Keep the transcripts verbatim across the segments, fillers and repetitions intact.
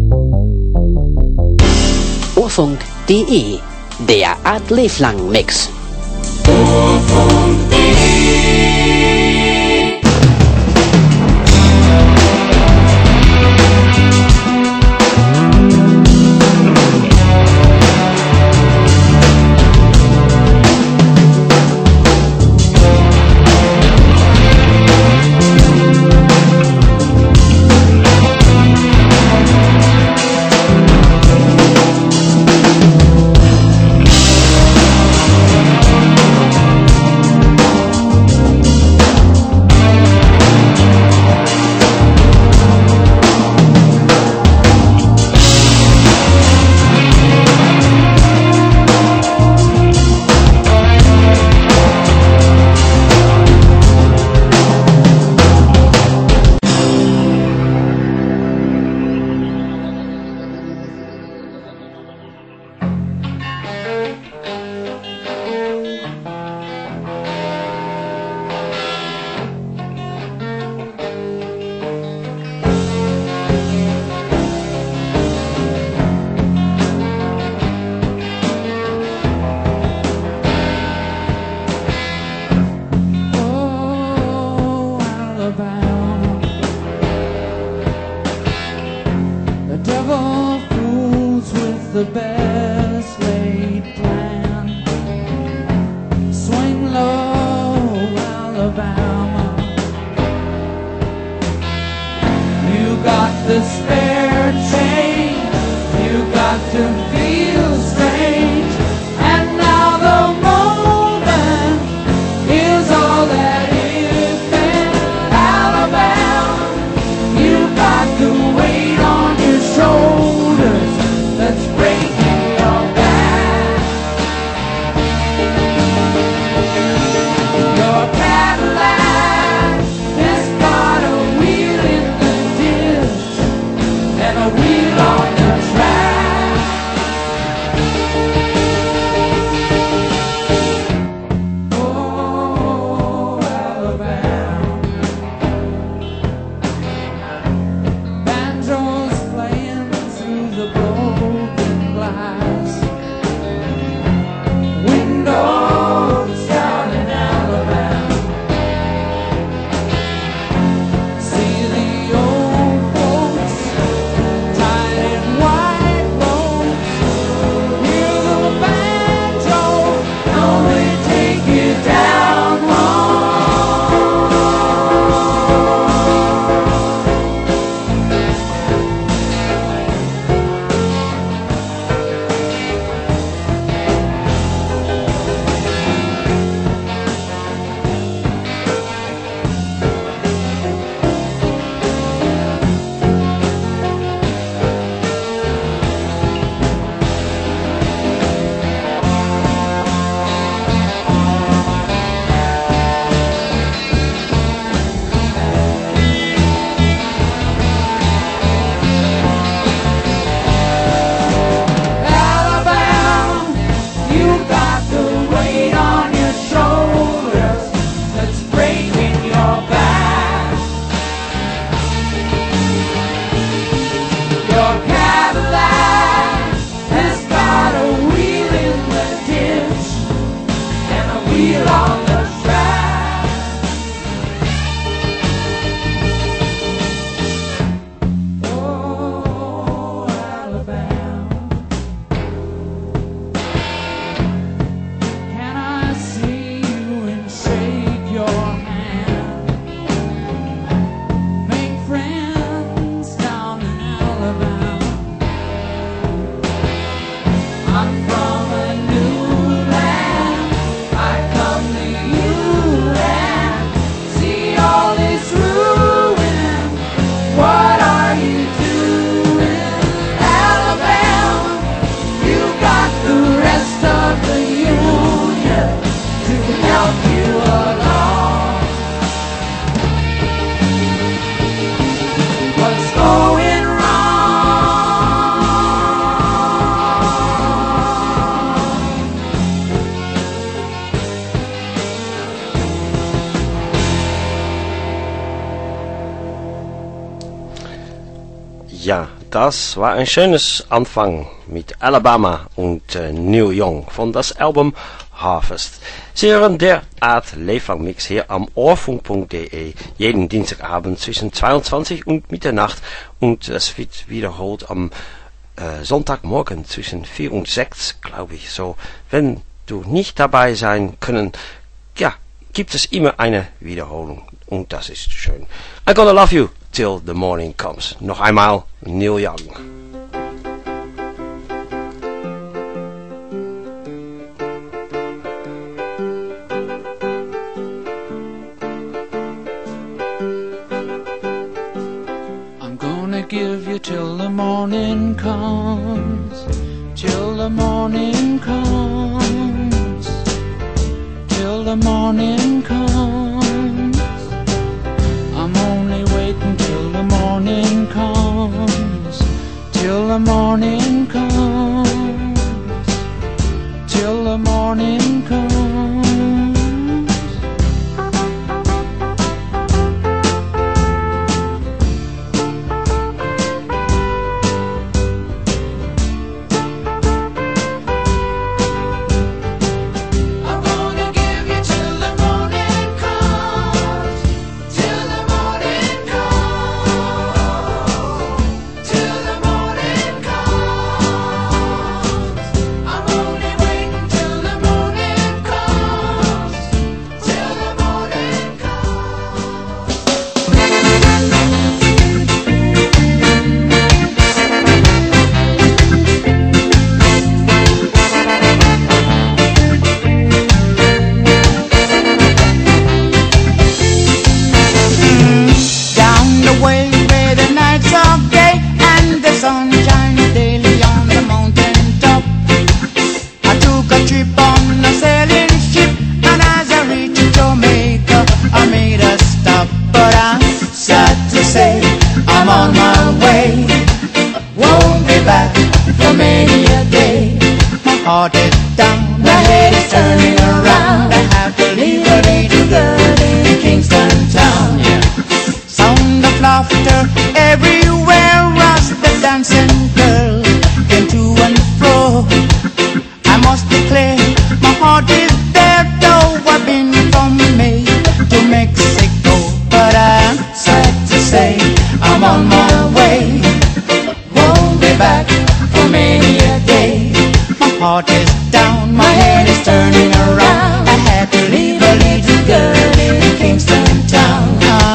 Urfunk.de, der Art Leflang Mix. And a wheel on the track. Das war ein schönes Anfang mit Alabama und äh, Neil Young von das Album Harvest. Sie hören der Art Leeflang Mix hier am ohrfunk punkt de jeden Dienstagabend zwischen zweiundzwanzig und Mitternacht und es wird wiederholt am äh, Sonntagmorgen zwischen vier und sechs, glaube ich. So, wenn du nicht dabei sein können, ja, gibt es immer eine Wiederholung und das ist schön. I'm gonna love you till the morning comes. Noch einmal Neil Young. Give you till the morning comes, till the morning comes, till the morning comes. I'm only waiting till the morning comes, till the morning comes, till the morning comes. Heart is down, my head is turning around. I have to leave a little girl in Kingston town. Yeah. Sound of laughter everywhere as the dancing girl came to and fro. I must declare, my heart is there, though I've been from May to Mexico. But I'm sad to say I'm on my way. Won't be back for many a day. My heart is down, my head is turning around. I had to leave a little girl in Kingston town.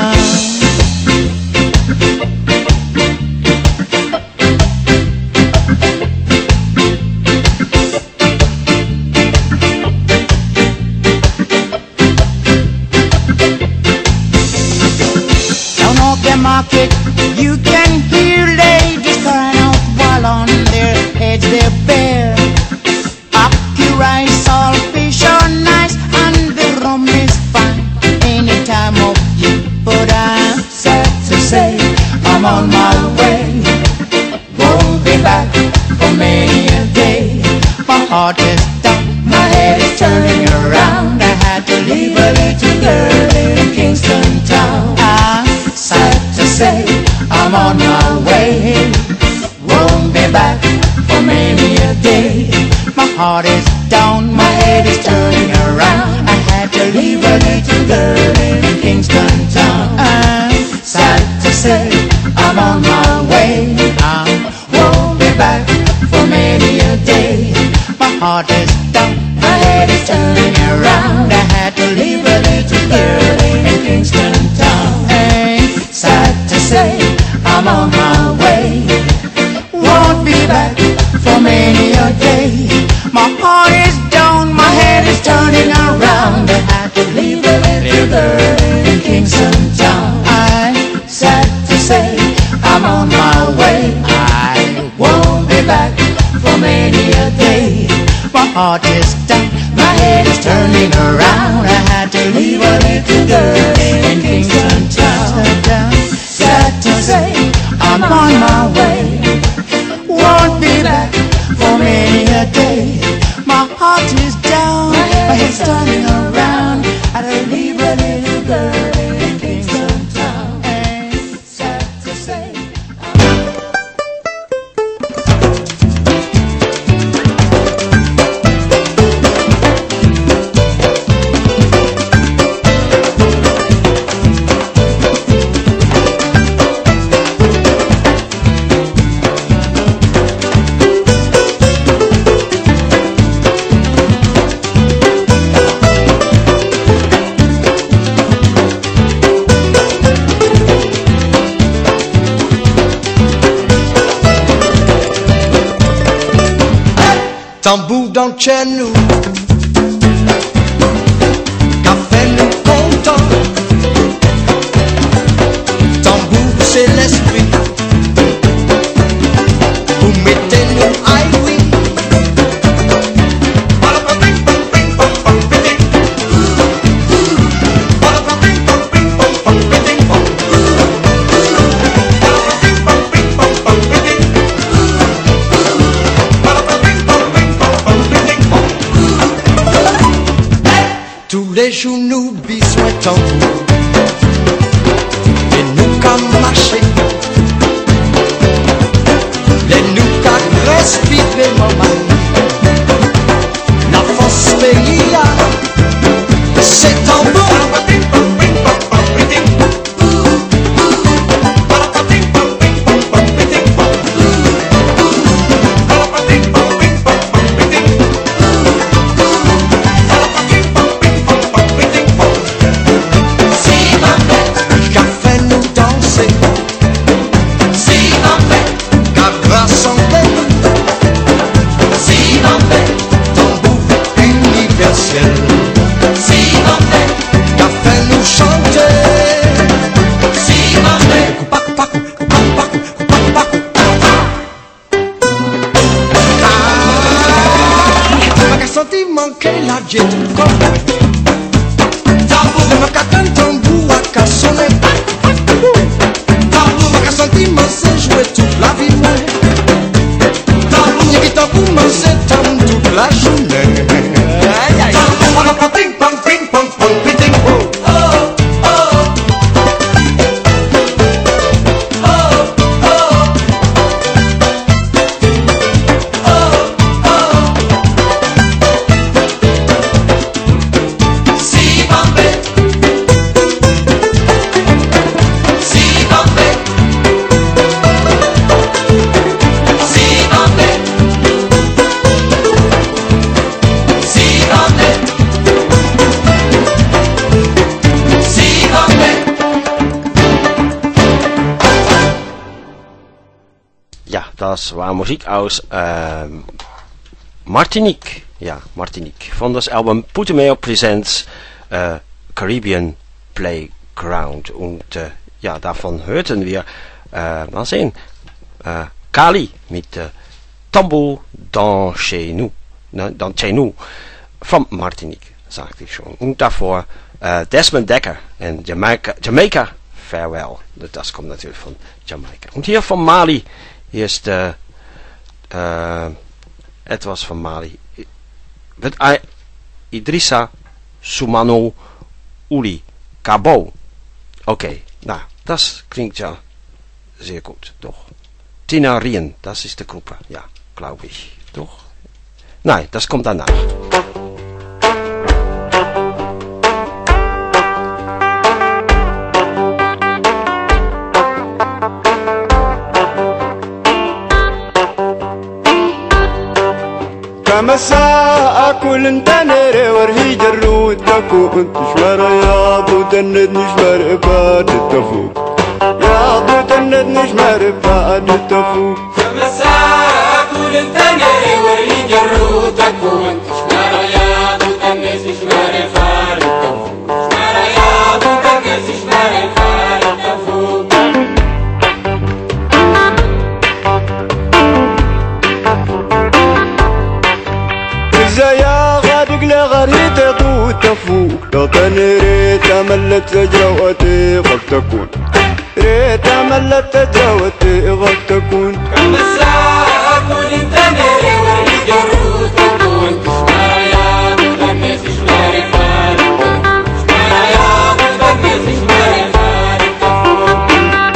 Down off the market, you can hear ladies crying out while on their heads they're bare. Rice, all fish are nice, and the rum is fine any time of year. But I'm sad to say I'm on my way. Won't be back for many a day. My heart is down, my head is turning around. I had to leave a little girl in Kingston town. I'm sad to say I'm on my way. Won't be back for many a day. My heart is down, my head is turning around. I had to leave a little girl in Kingston town. I'm sad to say I'm on my way. I won't be back for many a day. My heart is down, my head is turning around. I had to leave a little girl in Kingston town. I'm sad to say I'm on my way. Won't be back for many a day. My heart is down, my head is turning around. I had to leave a little girl in Kingston town. I'm sad to say I'm on my way. I won't be back for many a day. My heart is down, my head is turning around. I had to leave a little girl in Kingston town. Sad to say I'm on my way. Won't be back for many a day. My heart is down, my head's turning around. I don't leave a little girl in Kingston town. Ain't sad to say. tambour dans chez nous, café nous content, tambour c'est l'esprit, vous mettez nous aïe oui. Tous les jours nous besoin tambour et nous qu'à marcher, les nous qu'à respirer maman. La force pays là, c'est tambour. Manquer la jet comme tambour, ma catan tambour à cassonner. Tambour, ma sentiment c'est jouer toute la vie. Tambour, n'y a tambour, mais c'est tambour toute la journée. Tambour, ping pong, ping pong, pong, ping pong. Oh, oh, oh, oh. Das war Musik aus äh, Martinique, ja, Martinique, von das Album Putumayo Presents äh, Caribbean Playground. Und äh, ja, davon hörten wir, äh, mal sehen, äh, Kali mit äh, Tambour dans chez nous, ne, dans chez nous, von Martinique, sagte ich schon. Und davor äh, Desmond Dekker und Jamaica, Jamaica Farewell, das kommt natürlich von Jamaika. Und hier von Mali. Hier ist äh, äh, etwas von Mali. Mit Idrissa Soumano Uli Kabo. Okay, na, das klingt ja sehr gut, doch. Tinarien, das ist die Gruppe, ja, glaube ich, doch. Nein, das kommt danach. مساء كل انتنر ورهي جرود تكو انت شمر يا ضو تند نشمر باد التفوق يا ضو تند نشمر باد التفوق مساء كل انتنر ورهي جرود تكو انت شمر يا ضو تند نشمر باد التفوق شمر يا ضو تند نشمر باد التفوق يا غادق لغريت ضو تفوق لطن ريت ملت جروتي غب تكون ريت ملت جروتي غب تكون كم الساعة كل انتنر ورهي جرود تكون شمر يا ضو تند نشمر باد التفوق شمر يا ضو تند نشمر باد التفوق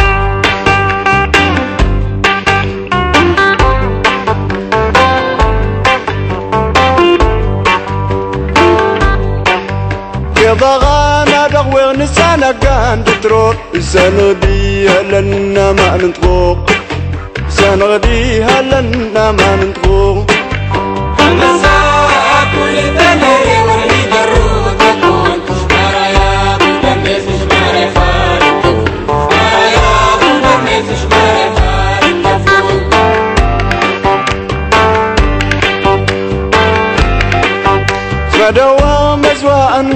ضغانا دغوغ نسانا كان تتروح سنغديها لنا ما نطوق سنغديها لنا ما نطوق المساء كل تنر ورهي جرود تكون شمر يا ضو تند نشمر باد التفوق شمر يا ضو تند نشمر باد التفوق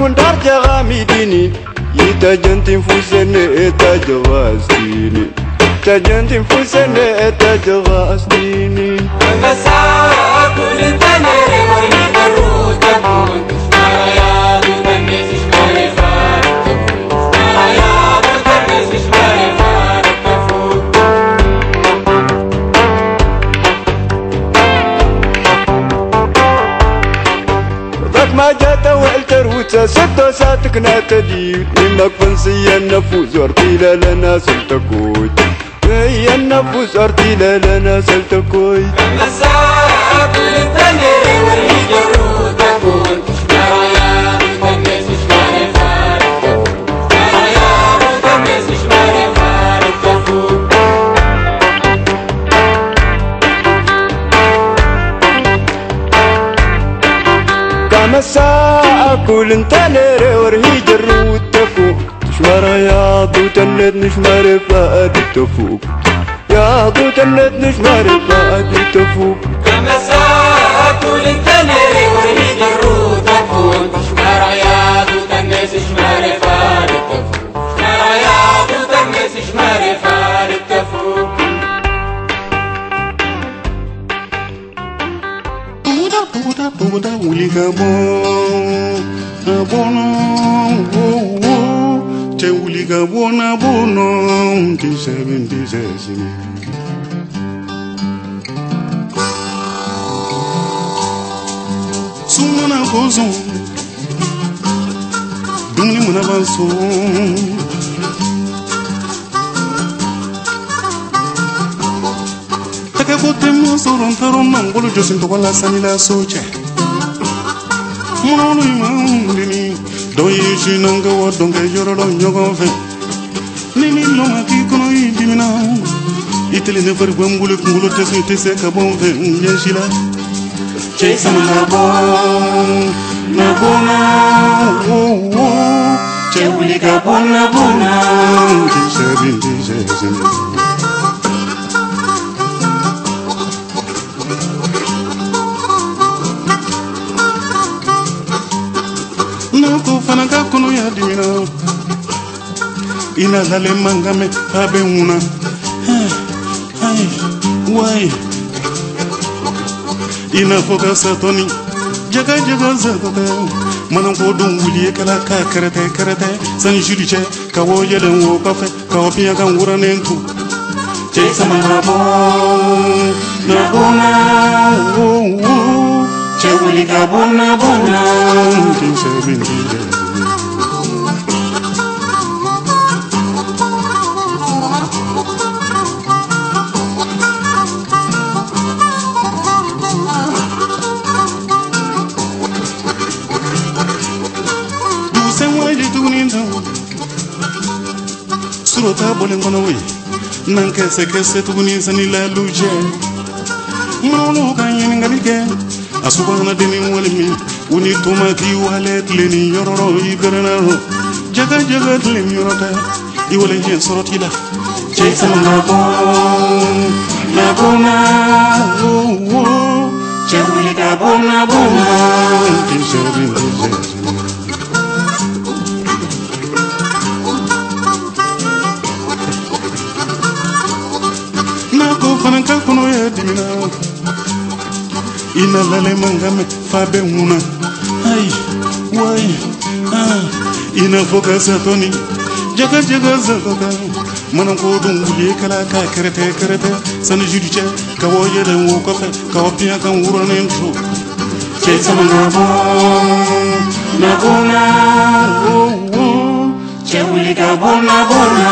hundar jagami dini ita jantin fusene eta jagastini ita jantin fusene eta jagastini مساء كل تنري والجرود تكون شمايا تدنس شمالي فارق تكون شمايا تدنس شمالي فارق تفوت ذاك ما جات والتروت ستة ساتك ناتدي منك فنسي النفوس ارتيلا لنا سلتكوت هي النفوس ارتيلا لنا سلتكوت مساء كل تنري والجرود تكون شمايا تدنس شمالي فارق تكون شمايا تدنس شمالي فارق تفوت كما الساعة كل انتنري ورهي جرود تفوق تشمر يا ضو تنت نشمر فقد تفوق يا ضو تنت نشمر فقد تفوق مساء كل تنري ورهي جرود تكون شمار يا دو تنس شمار فارق تفوق شمار يا دو تنس شمار فارق تفوق Puta puta uliga bon abono wo wo te uliga bona bono ti seven ti seven sumana gozo dumni muna banso take bote mo soron taron mangolo josin to wala sanila soche mono imandini doye shinanga wadonge yorolo nyogofe nini loma ki kono idimina itele ne far bambule kungulo tesu tese ka bonfe yeshila chesa na bon na bona wo wo che wuli ka bona bona tise bin tise sin nako fanaka kono ya dimina ina lale mangame abe una ai wai ina foka satoni jaga jaga zatata manan ko dum wuliye kala ka karate karate san juriche ka wo yelen wo kafe ka opiya kan wuranen tu che sama na bon na bona wo wo che wuli ka bona bona tin se bin tin surota bolengono we nanke seke setuguni sanila luje mono kanyen ngalike asubana deni walimi uni tomati walet leni yororo iberenaro jaga jaga leni yorota iwole hen sorotila chesa na bon na bona wo wo chewili ka bona bona tinsebi tinsebi fananka kono ya dimina ina lale mangame fabe una ai wai ah ina foka satoni jaga jaga zatata manan ko dum wuli kala ka karate karate san judice ka woye da wo ko fe ka opiya kan wuranen to che sama na bon na bona wo wo che wuli ka bona bona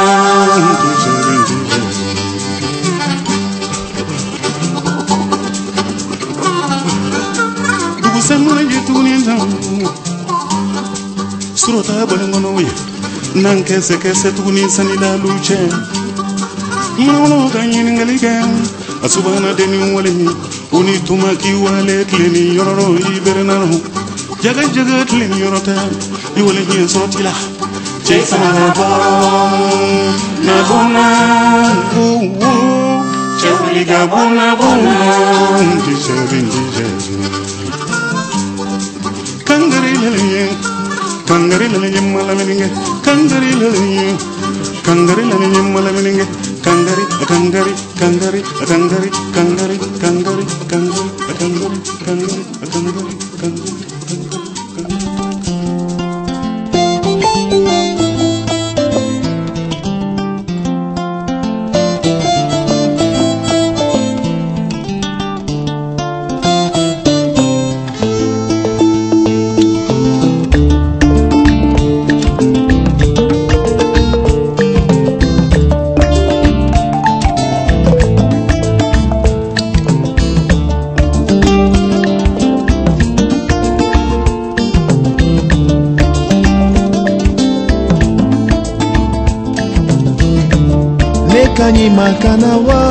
semuna yetuni ndam surota bolengono we nanke seke setuni sanila luche mono ganyin ngalige asubana deni walemi uni tumaki wale kleni yororo ibernano jaga jaga kleni yorota iwole nyen sotila che sama bon na bona wo wo che wuli ga bona bona dise bin dise kangare lele kangari la nyemma la meninge kangari la kangari la nyemma la meninge kangari kangari kangari kangari kangari kangari kangari kangari kangari kangari kangari Mekanyi makanawa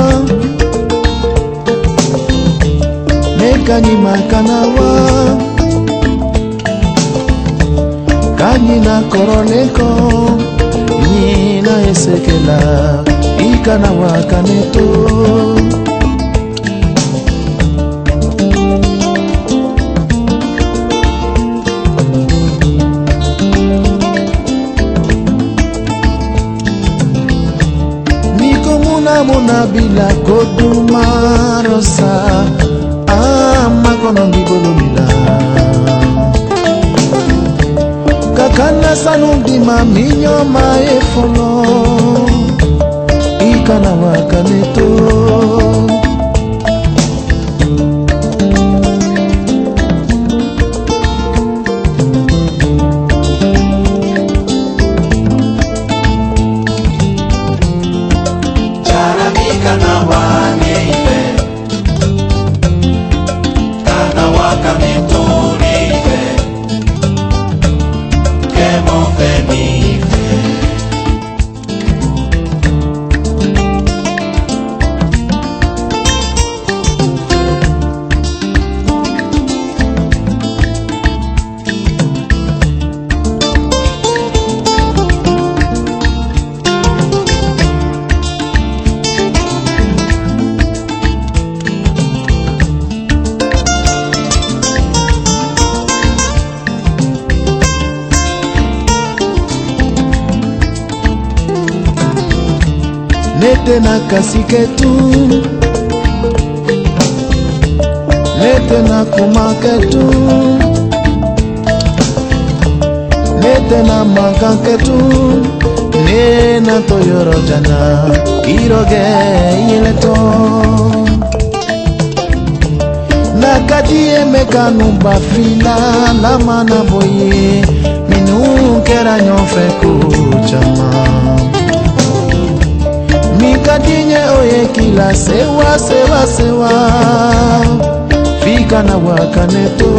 Mekanyi makanawa Kanyi na koroneko Nina esekela Ikanawa kaneto Muna bila koduma rosa ama kono bibolo mila kakana sanundi maminyo maefolo ikana wakaneto Lete na kasiketu Lete na kumaketu Lete na makanketu Nena toyoro jana Iroge ileto Nakadie mekanu bafila Lama na boye Minu kera nyofe kuchama Mikadinye oye kila sewa sewa sewa Fika na wakaneto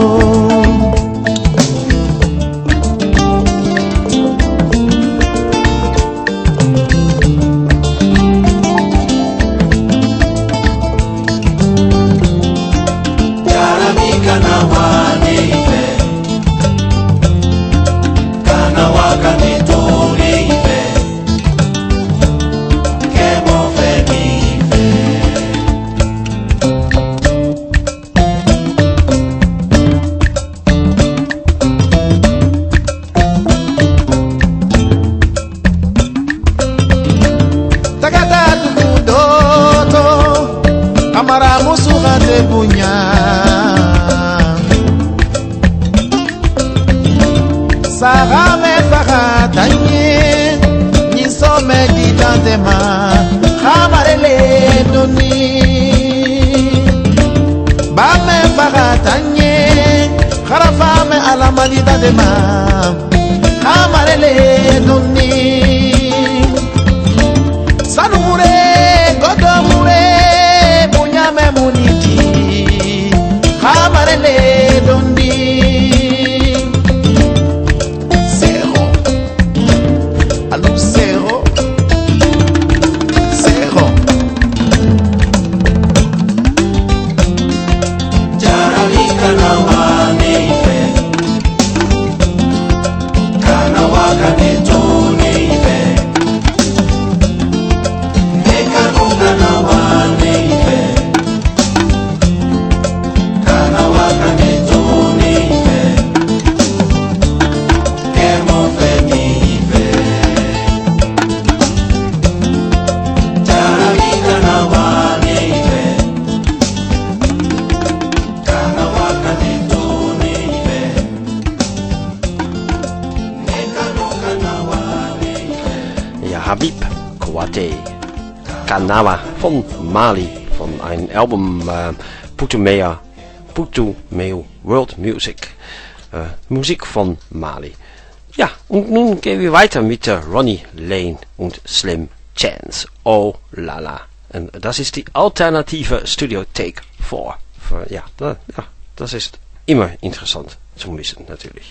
Yaramika na waneife Kana wakaneto reife Amara musuha de bunya Sara me faga tanye Niso me di dantema Khamarele doni Ba me faga tanye Kharafa me alama di dantema Khamarele doni Sanumure godomure Muniti Khamarele dondi Zero Allo zero Zero Jarabika na waneife Kanawa van Mali. Van een album uh, Putumea, Putumeu World Music. Uh, Musik van Mali. Ja, und nun gehen wir weiter mit uh, Ronnie Lane und Slim Chance. Oh la la. Und das ist die alternative Studio Take vier. Für, ja, da, ja, das ist immer interessant zu wissen, natürlich.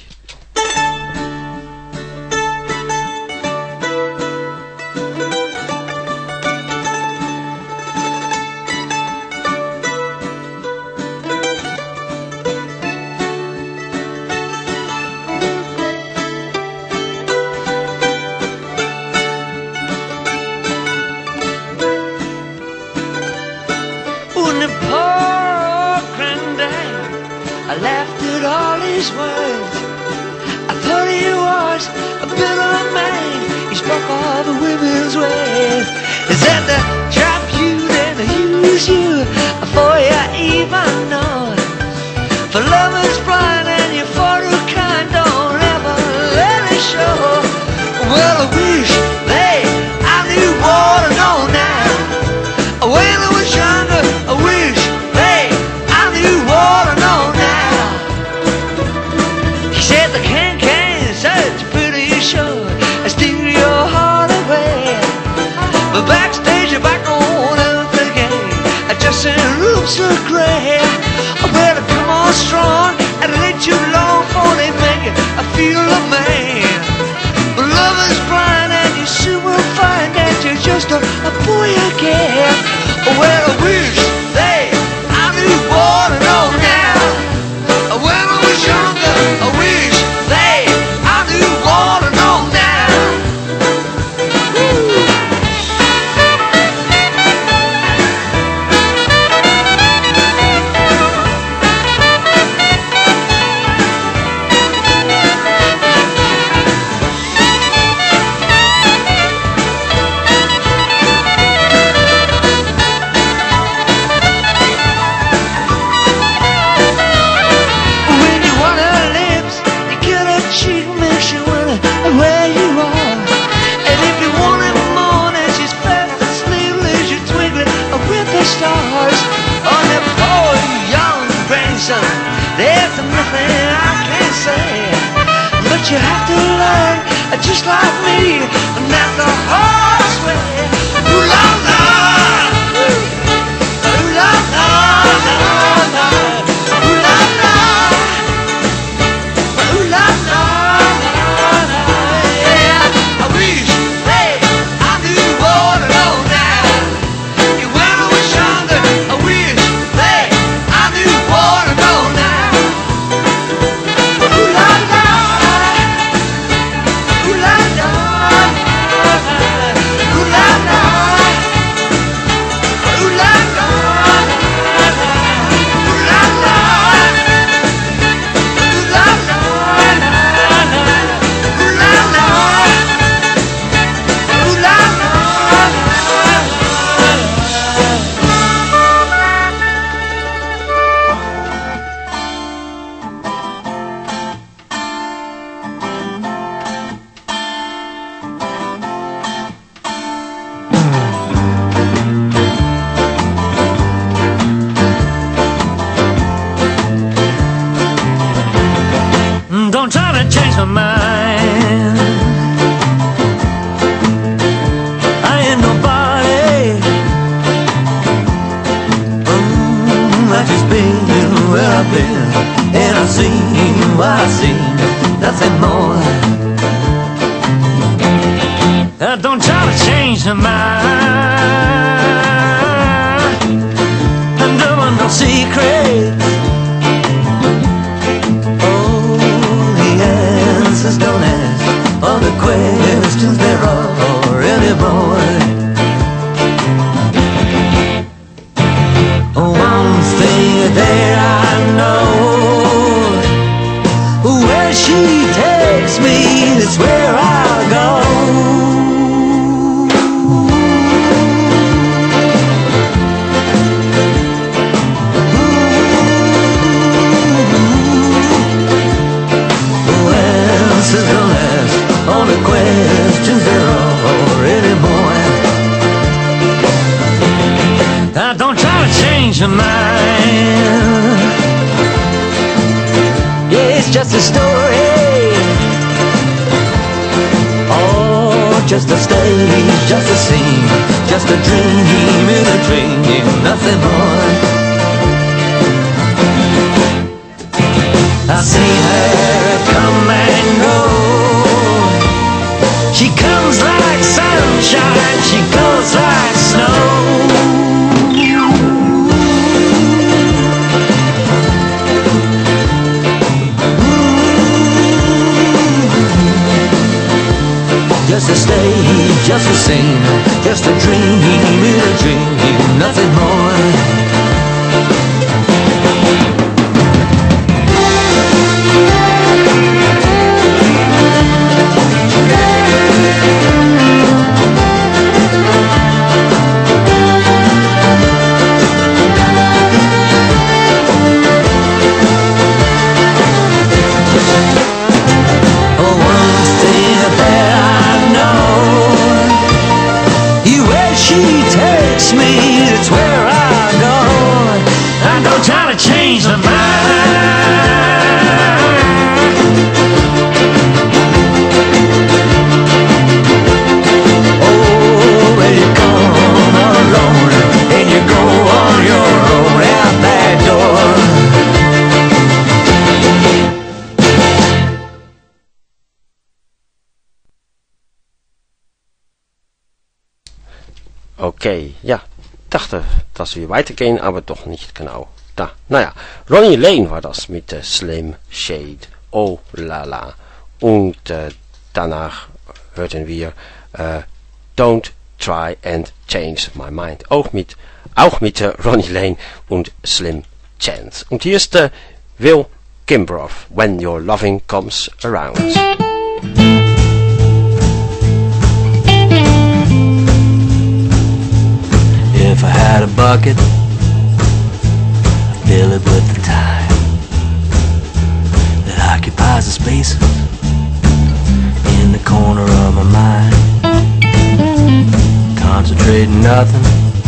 mine. Yeah, it's just a story. Oh, just a stage, just a scene, just a dream in a dream, nothing more. I've seen her come and go. She comes like sunshine, she goes like snow. Just a stage, just a scene, just a dream in a dream, nothing more. Change the mind. Oh, well, you come alone and you go on your own out that door. Okay, ja, dachte, dass wir weitergehen, aber doch nicht genau. Da, naja, Ronnie Lane war das mit äh, Slim Shade, oh la la. Und äh, danach hörten wir äh, Don't Try and Change My Mind. Auch mit, auch mit äh, Ronnie Lane und Slim Chance. Und hier ist äh, Will Kimbrough, When Your Loving Comes Around. If I had a bucket, fill it with the time that occupies the spaces in the corner of my mind. Concentrating nothing,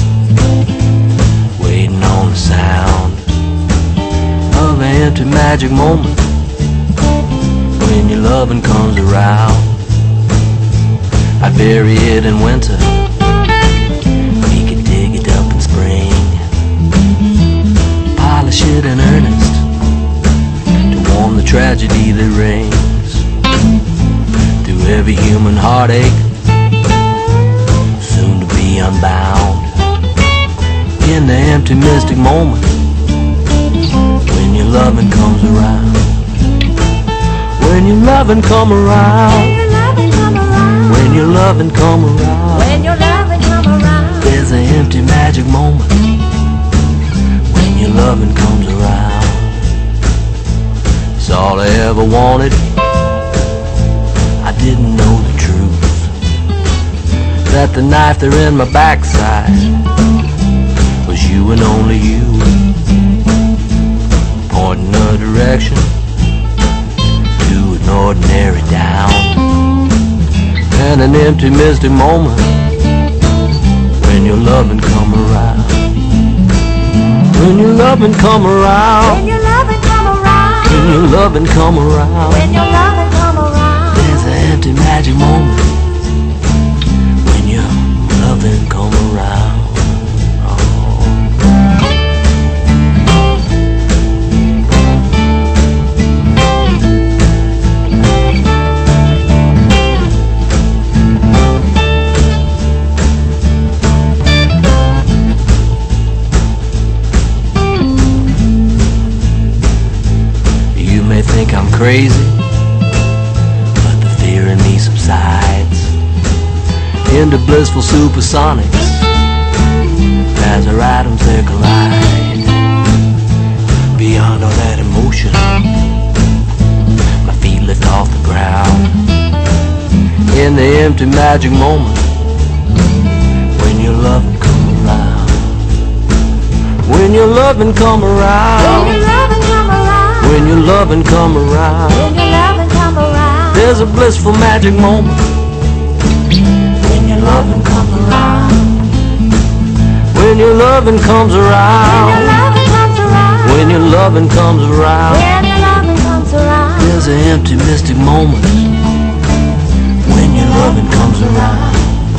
waiting on the sound of an empty magic moment when your loving comes around. I bury it in winter, we can dig it up in spring. Polish it in earnest to warm the tragedy that rings through every human heartache, soon to be unbound. In the empty mystic moment when your loving comes around, when your loving come around, when your loving come around, When your loving come around, there's an empty magic moment your loving comes around. It's all I ever wanted. I didn't know the truth, that the knife there in my backside was you and only you, pointing a direction to an ordinary down, and an empty mystic moment when your loving come around. When your loving come around, when your loving come around, when your loving come around, when your loving come around, there's an empty magic moment when your loving come around. Oh. Think I'm crazy, but the fear in me subsides into blissful supersonics as our atoms they collide. Beyond all that emotion, my feet lift off the ground in the empty magic moment when your loving come around, when your loving come around, when your loving come around, when your loving come around, when your loving come around, there's a blissful magic moment when your loving come around, when your loving comes around. when your loving come loving comes around, when your loving comes around, there's an empty mystic moment when your loving comes around.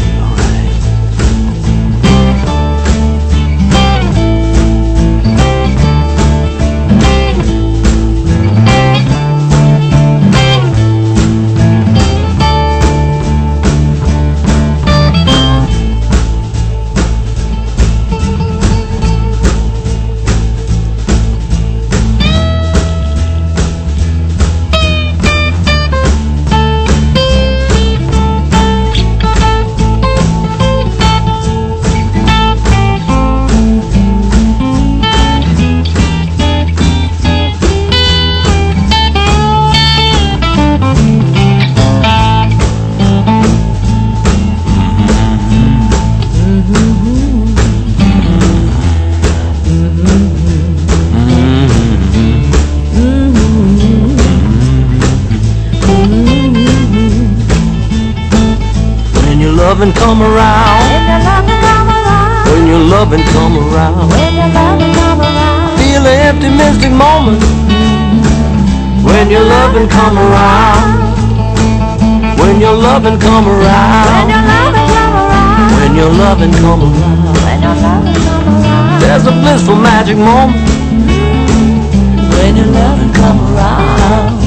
Loving come around, when your loving come around, when your loving come around, when your loving come around, feel an empty mystic moment when your loving come around, when your loving come when around, your loving come around, when your loving come around, when your loving come around, there's a blissful magic moment when your loving come around.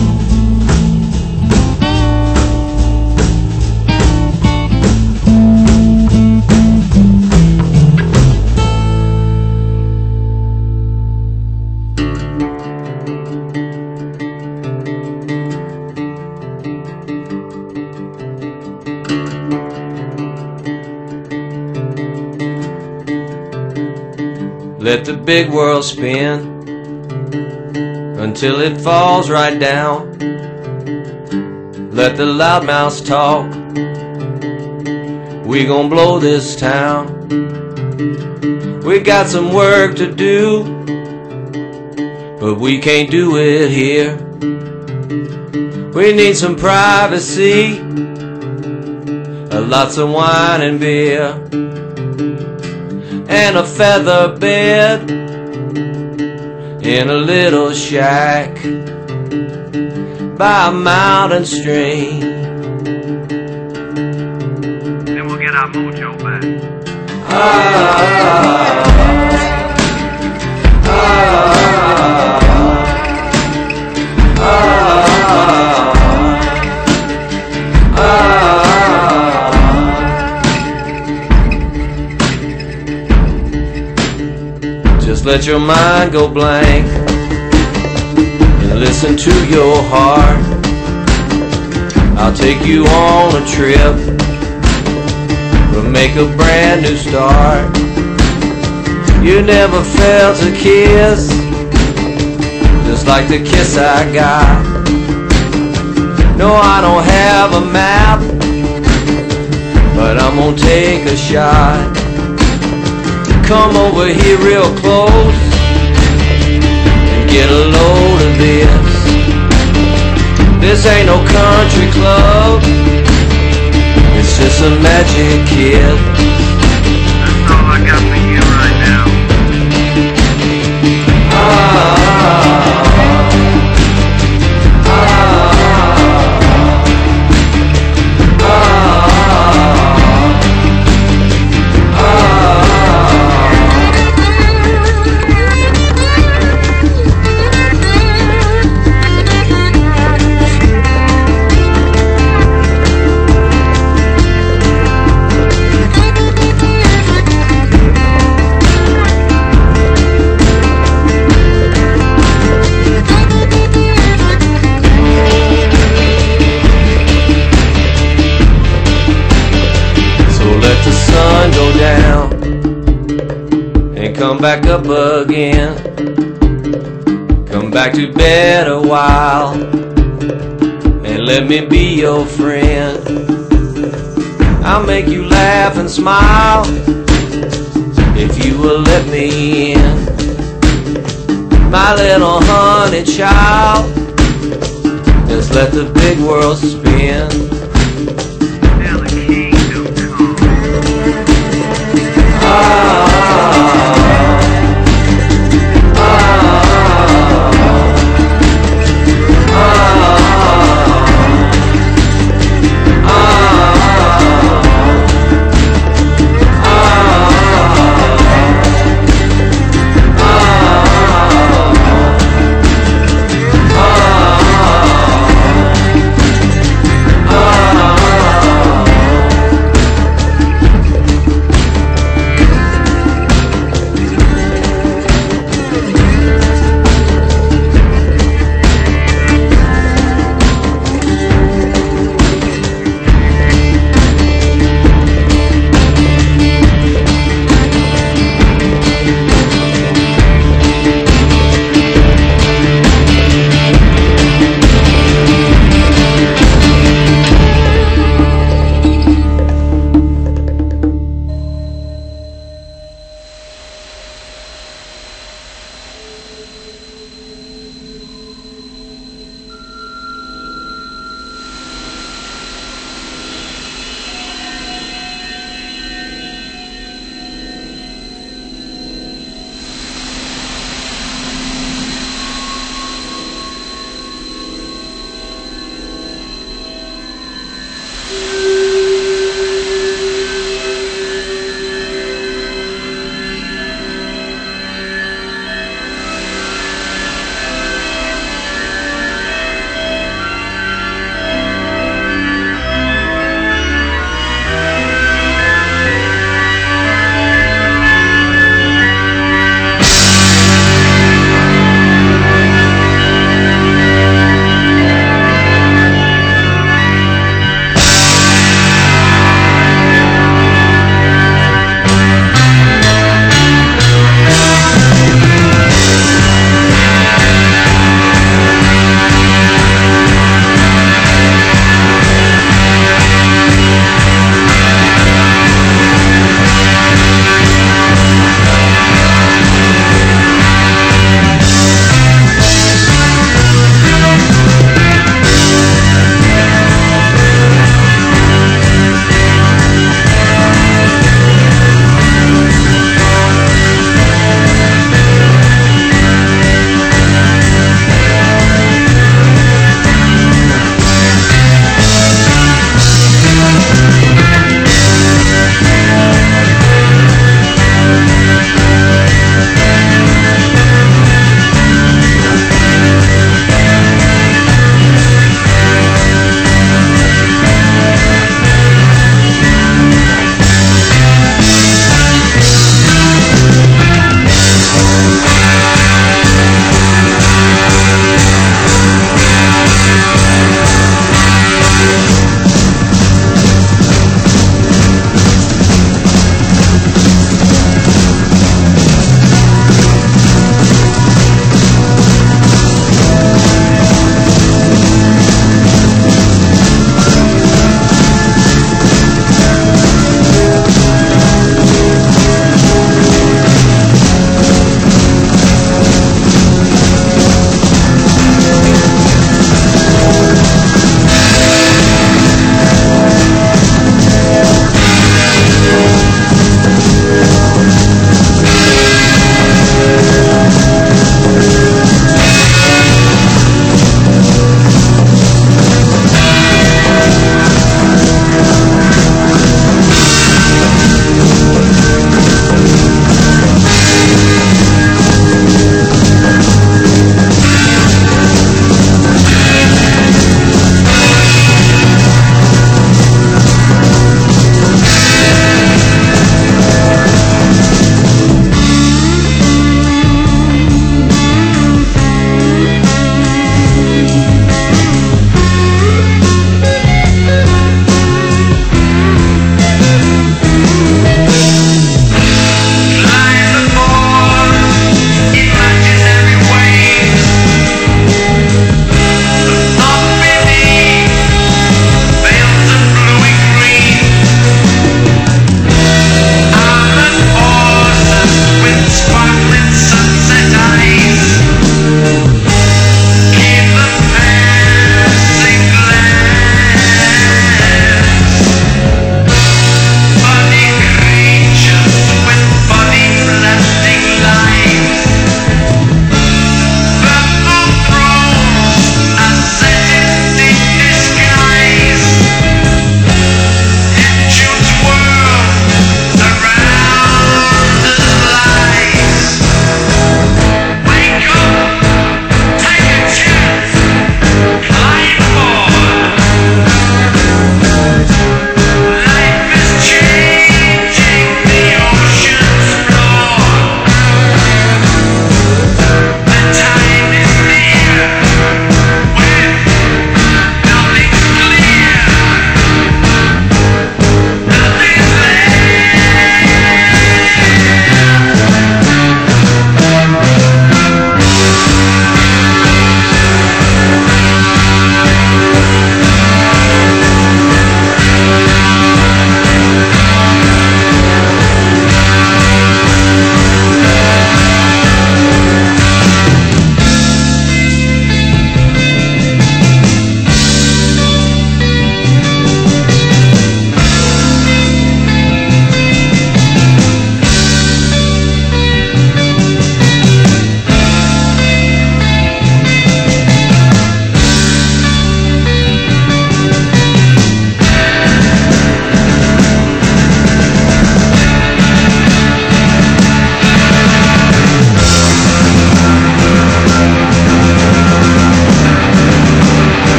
Let the big world spin until it falls right down. Let the loudmouths talk. We gon' blow this town. We got some work to do, but we can't do it here. We need some privacy, uh, lots of wine and beer, and a feather bed in a little shack by a mountain stream. Then we'll get our mojo back. Ah, ah, ah, ah, ah, ah. Just let your mind go blank and listen to your heart. I'll take you on a trip. We'll make a brand new start. You never felt a kiss just like the kiss I got. No, I don't have a map, but I'm gonna take a shot. Come over here real close and get a load of this. This ain't no country club, it's just a magic kid. That's all I got for you right now. Ah, ah, ah, ah, go down and come back up again. Come back to bed a while and let me be your friend. I'll make you laugh and smile if you will let me in. My little honey child, just let the big world spin. Ah, ah, ah.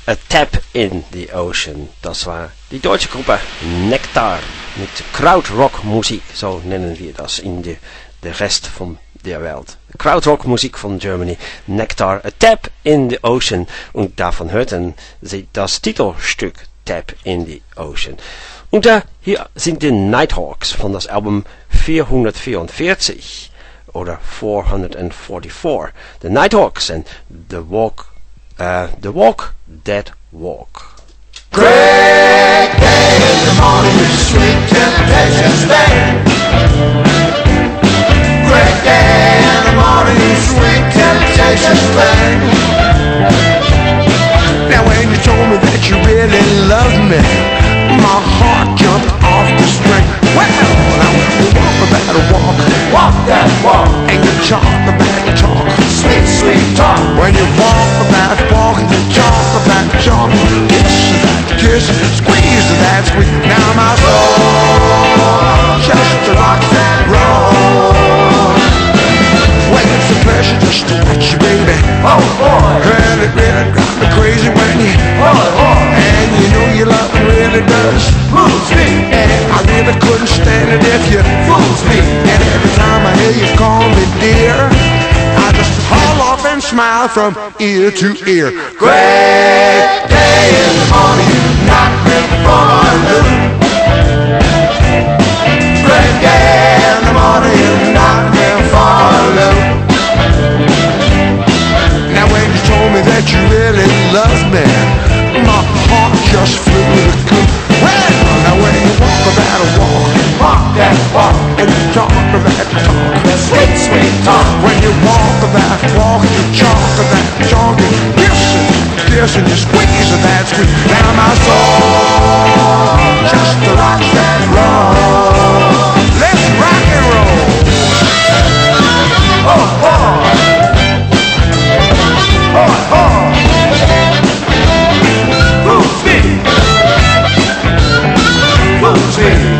A Tap in the Ocean. Das war die deutsche Gruppe Nektar mit Krautrock-Musik, so nennen wir das in de, de Rest von der Welt. Krautrock-Musik von Germany, Nektar, A Tap in the Ocean. Und davon hörten Sie das Titelstück Tap in the Ocean. Und uh, hier sind die Nighthawks von das Album vierhundertvierundvierzig oder vierhundertvierundvierzig. The Nighthawks and The Walk, uh, The Walk That Walk. Great day in the morning, the sweet temptations bang. Great day in the morning, the sweet temptations bang. Now when you told me that you really loved me, my heart jumped off the string. Well, now when you walk about a walk, walk that walk, and you talk about talk, sweet, sweet talk. When you walk about walking, you talk about talking, kiss that kiss, squeeze that squeeze. Now my soul just to rock that roll. Well, it's a pleasure just to watch you, baby. Oh boy, and it really got me crazy when you, oh boy, and you know your love really does moves me, and I really couldn't stand it if you fools me. And every time I hear you call me dear, I just haul off and smile from ear to ear. Great day in the morning, you knock me for a loop. Great day in the morning, you knock me for a loop. Now when you told me that you really loved me, my heart just flew to the coop. Well, now when you walk about a walk, walk that walk, and you talk about talk, sweet, sweet talk. When you walk about walk, you talk about talk, and kissing, kissing, you squeeze that sweet. Now my soul just to rock that roll. Let's rock and roll. Oh, oh. Oh, oh. Moves me. Moves me.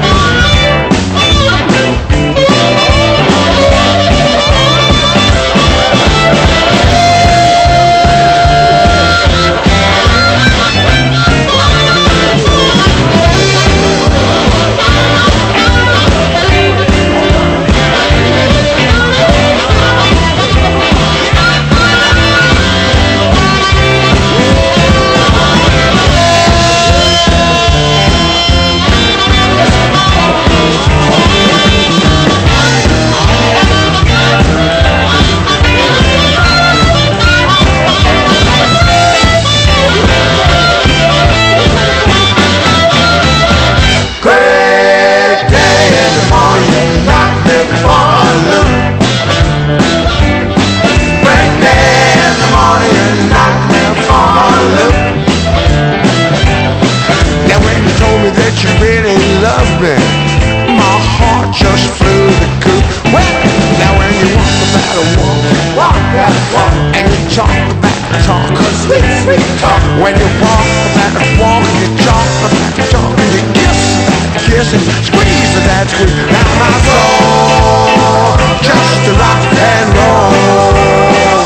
When you walk that walk, you talk that talk, and you kiss that kiss and squeeze that squeeze. Now my soul just to rock and roll.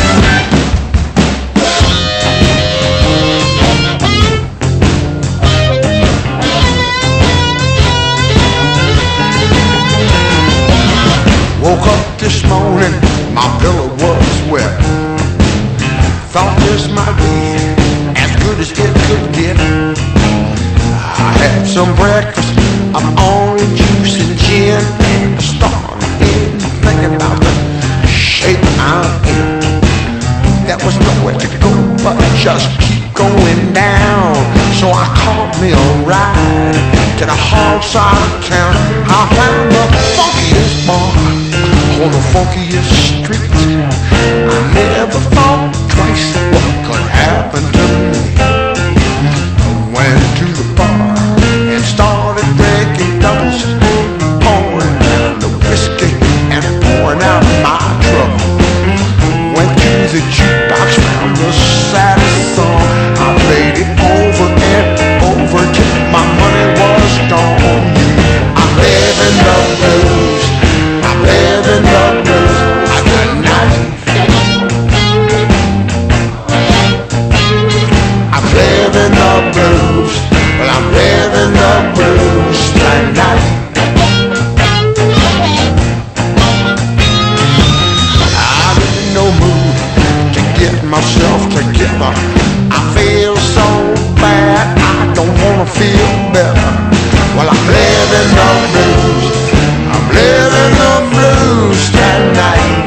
Woke up this morning, my pillow was wet. Thought this might be as good as it could get. I had some breakfast of orange juice and gin, and I started thinking about the shape I'm in. There was nowhere to go but just keep going down. So I caught me a ride to the hog side of town. I found the funkiest bar on the funkiest street. I never thought twice what could happen to me. Went to the bar and started drinking doubles, pouring out the whiskey and pouring out my trouble. Went to the jukebox, found the saddest song. I played it over and over till my money was gone. I live in the blues, I live in the blues. I got night. together. I feel so bad, I don't wanna feel better. Well, I'm living the blues, I'm living the blues tonight.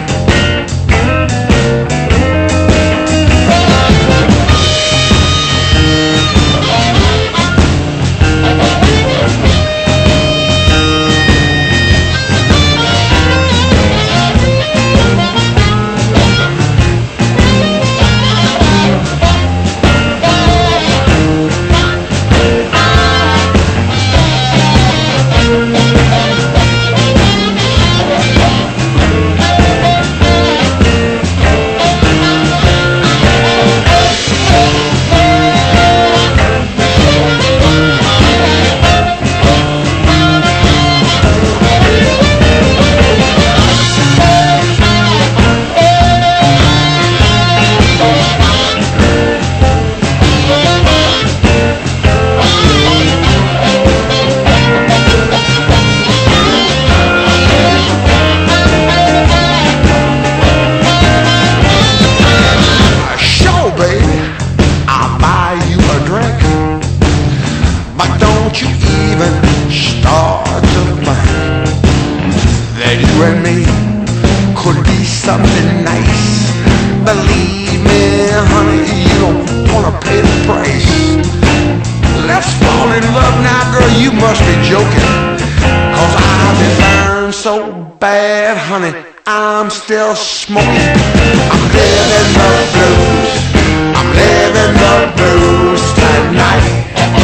Still smoking. I'm living the blues. I'm living the blues tonight.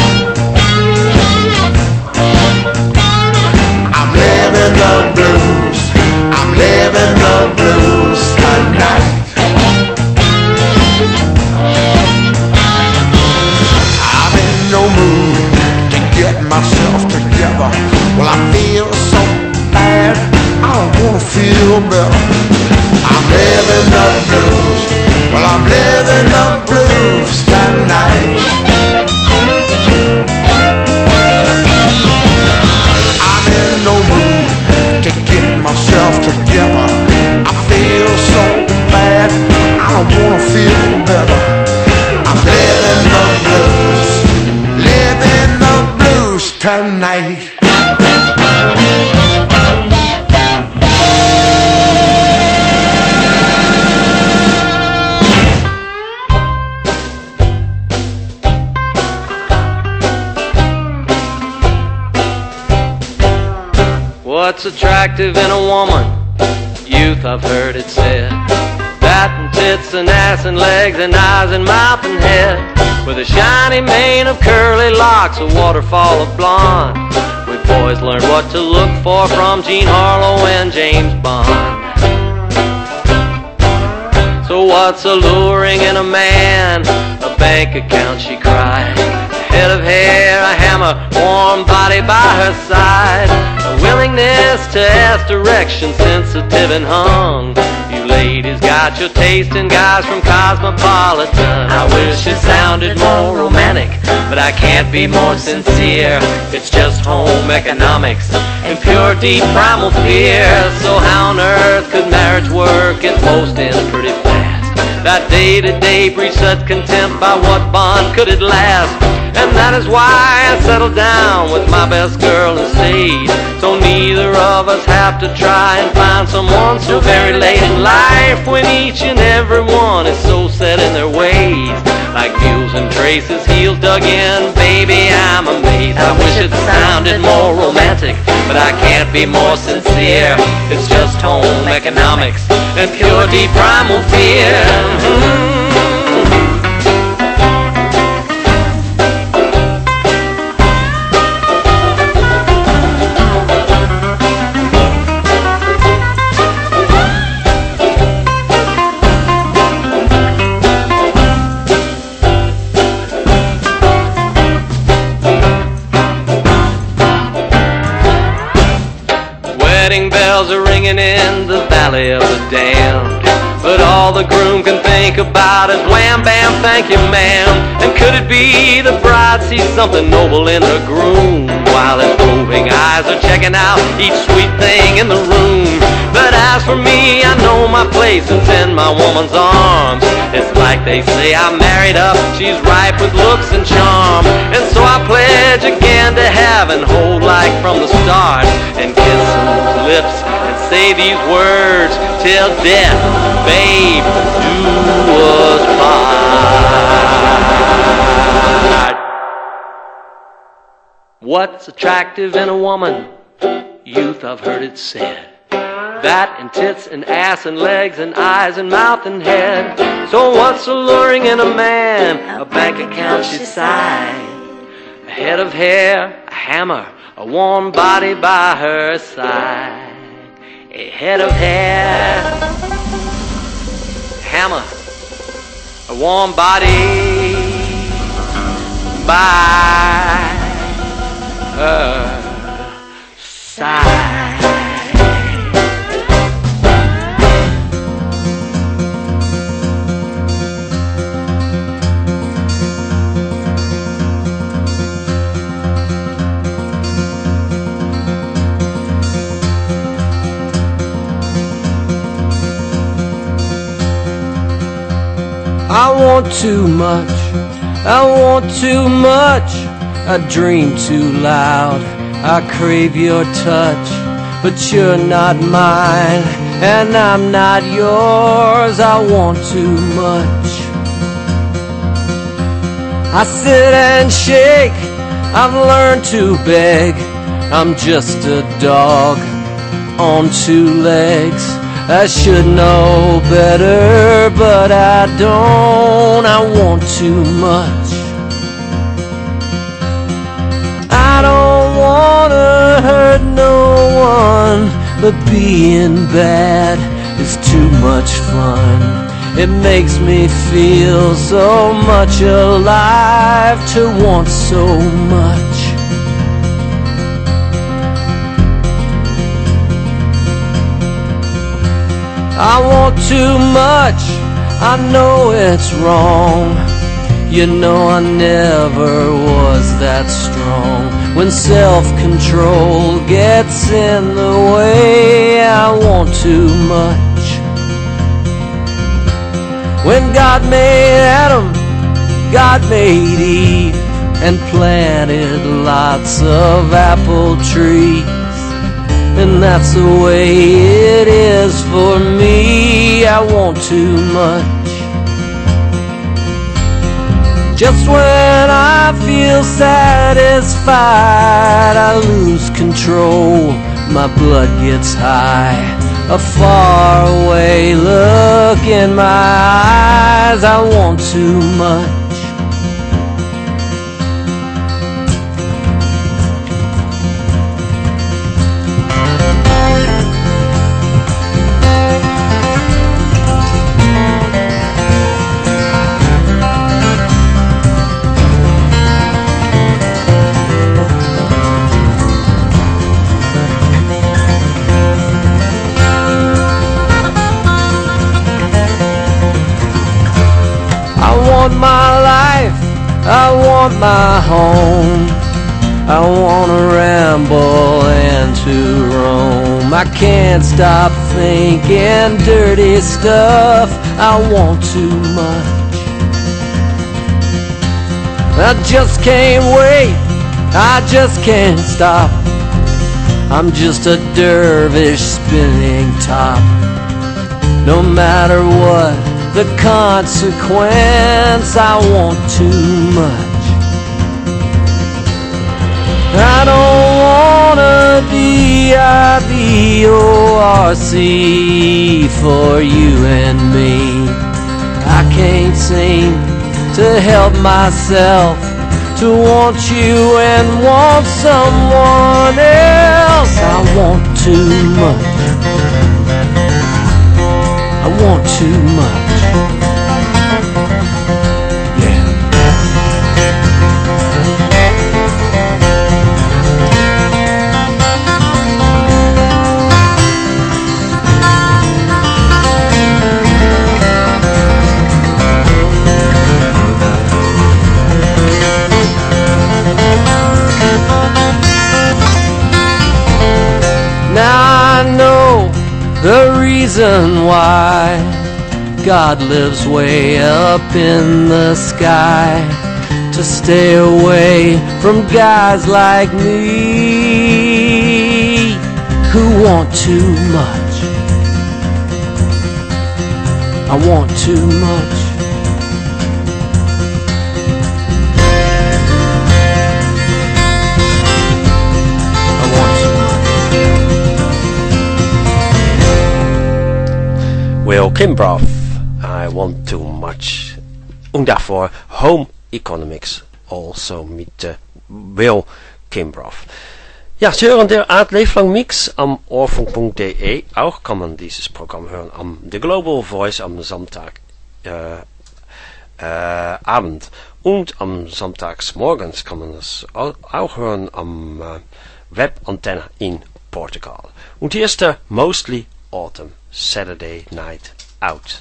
I'm living the blues. I'm living the blues tonight. I'm in no mood to get myself together. Well, I feel so bad, I don't wanna feel better. I'm living the blues. Well, I'm living the blues tonight. I'm in no mood to get myself together. I feel so bad, I don't wanna feel better. I'm living the blues, living the blues tonight. What's attractive in a woman? Youth, I've heard it said. Fat and tits and ass and legs and eyes and mouth and head. With a shiny mane of curly locks, a waterfall of blonde. We boys learned what to look for from Jean Harlow and James Bond. So what's alluring in a man? A bank account, she cried. A head of hair, a hammer, warm body by her side. A willingness to ask direction, sensitive and hung. You ladies got your taste in guys from Cosmopolitan. I wish it sounded more romantic, but I can't be more sincere. It's just home economics and pure deep primal fear. So how on earth could marriage work? It most ends pretty fast. That day-to-day breed such contempt, by what bond could it last? And that is why I settled down with my best girl and stayed. So neither of us have to try and find someone so very late in life, when each and every one is so set in their ways. Like mules and traces, heels dug in, baby, I'm amazed. I wish it sounded more romantic, but I can't be more sincere. It's just home economics and pure deep primal fear. Mm-hmm. Wedding bells are ringing in the valley of the damned, but all all the groom can think about is wham bam, thank you ma'am. And could it be the bride sees something noble in her groom, while his roving eyes are checking out each sweet thing in the room? But as for me, I know my place is in my woman's arms. It's like they say I'm married up, she's ripe with looks and charm. And so I pledge again to have and hold like from the start, and kiss some lips and say these words till death, babe, do us part. What's attractive in a woman? Youth, I've heard it said. That and tits and ass and legs and eyes and mouth and head. So what's alluring in a man? A bank account, she sighed. A head of hair, a hammer, a warm body by her side. A head of hair, hammer, a warm body by her side. I want too much, I want too much, I dream too loud, I crave your touch, but you're not mine, and I'm not yours. I want too much. I sit and shake, I've learned to beg, I'm just a dog on two legs. I should know better, but I don't. I want too much. I don't wanna hurt no one, but being bad is too much fun. It makes me feel so much alive to want so much. I want too much, I know it's wrong. You know I never was that strong. When self-control gets in the way, I want too much. When God made Adam, God made Eve, and planted lots of apple trees. And that's the way it is for me. I want too much. Just when I feel satisfied, I lose control, my blood gets high. A faraway look in my eyes, I want too much. My life, I want my home. I want to ramble and to roam. I can't stop thinking dirty stuff. I want too much. I just can't wait, I just can't stop. I'm just a dervish spinning top. No matter what the consequence, I want too much. I don't wanna be I B O R C for you and me. I can't seem to help myself to want you and want someone else. I want too much. I want too much. reason why God lives way up in the sky, to stay away from guys like me who want too much. I want too much. I want too much. Will Kimbrough, I want too much. Und daarvoor Home Economics, also mit uh, Will Kimbrough. Ja, Sie hören der Art Leblang Mix am Ohrfunk punkt de. Auch kann man dieses Programm hören am The Global Voice am Sonntag äh, äh, Abend. Und am Sonntagsmorgens kann man es auch hören am äh, Webantenne in Portugal. Und hier ist der Mostly Autumn Saturday Night Out.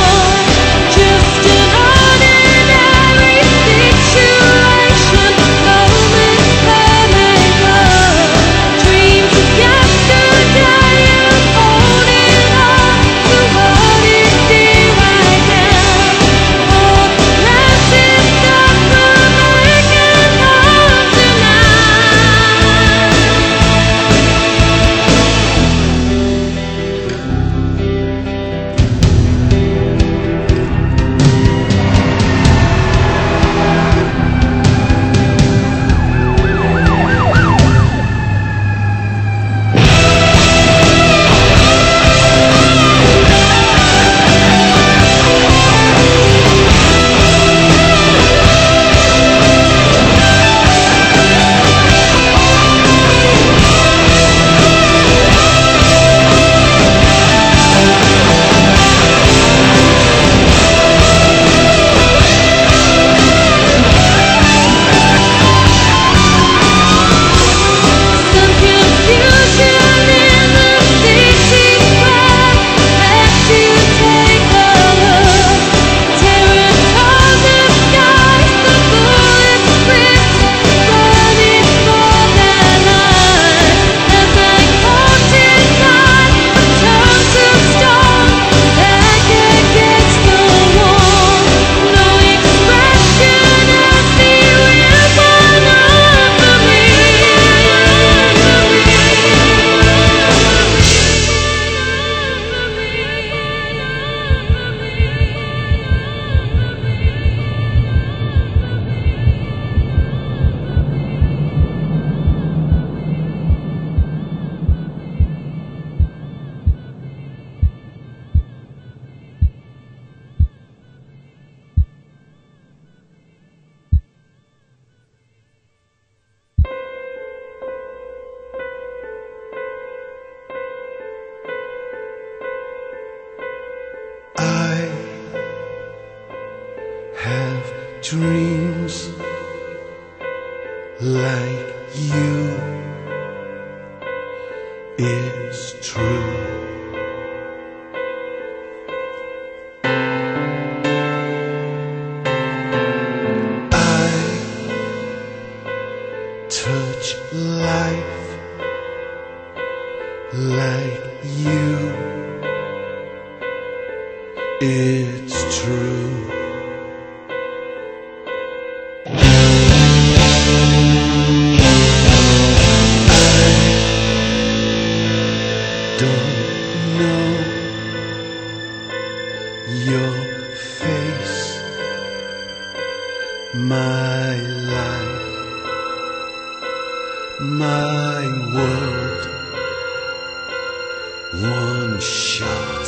Just an ordinary situation. dreams like you. It's true. I touch life like you. It's true. Your face, my life, my world, one shot.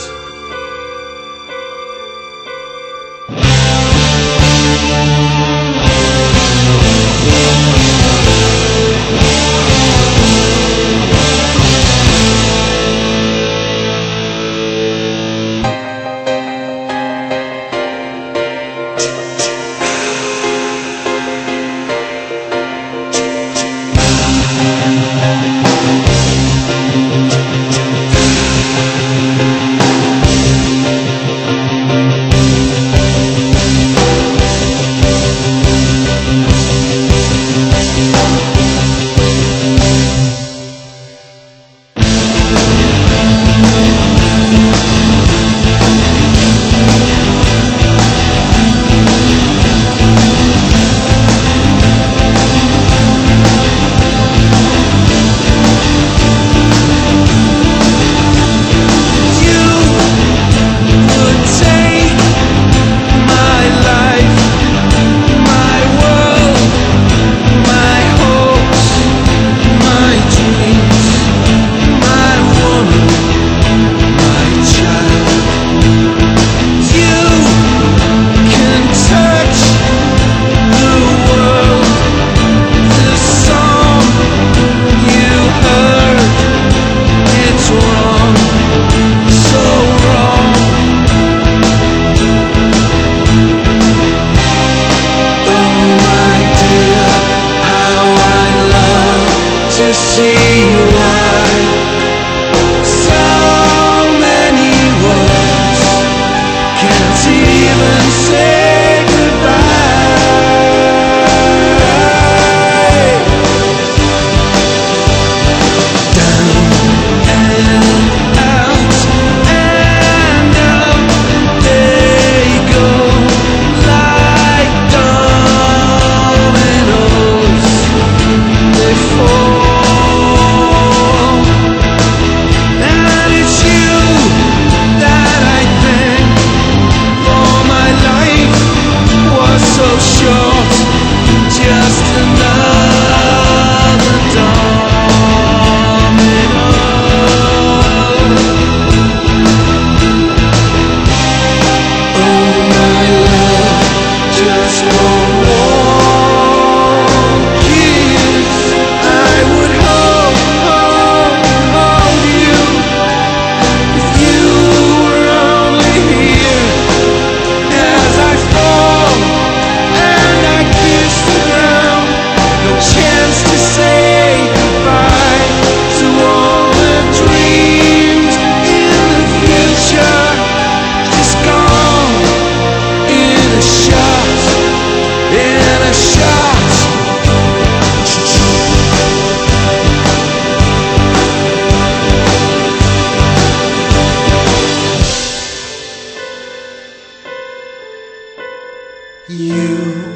You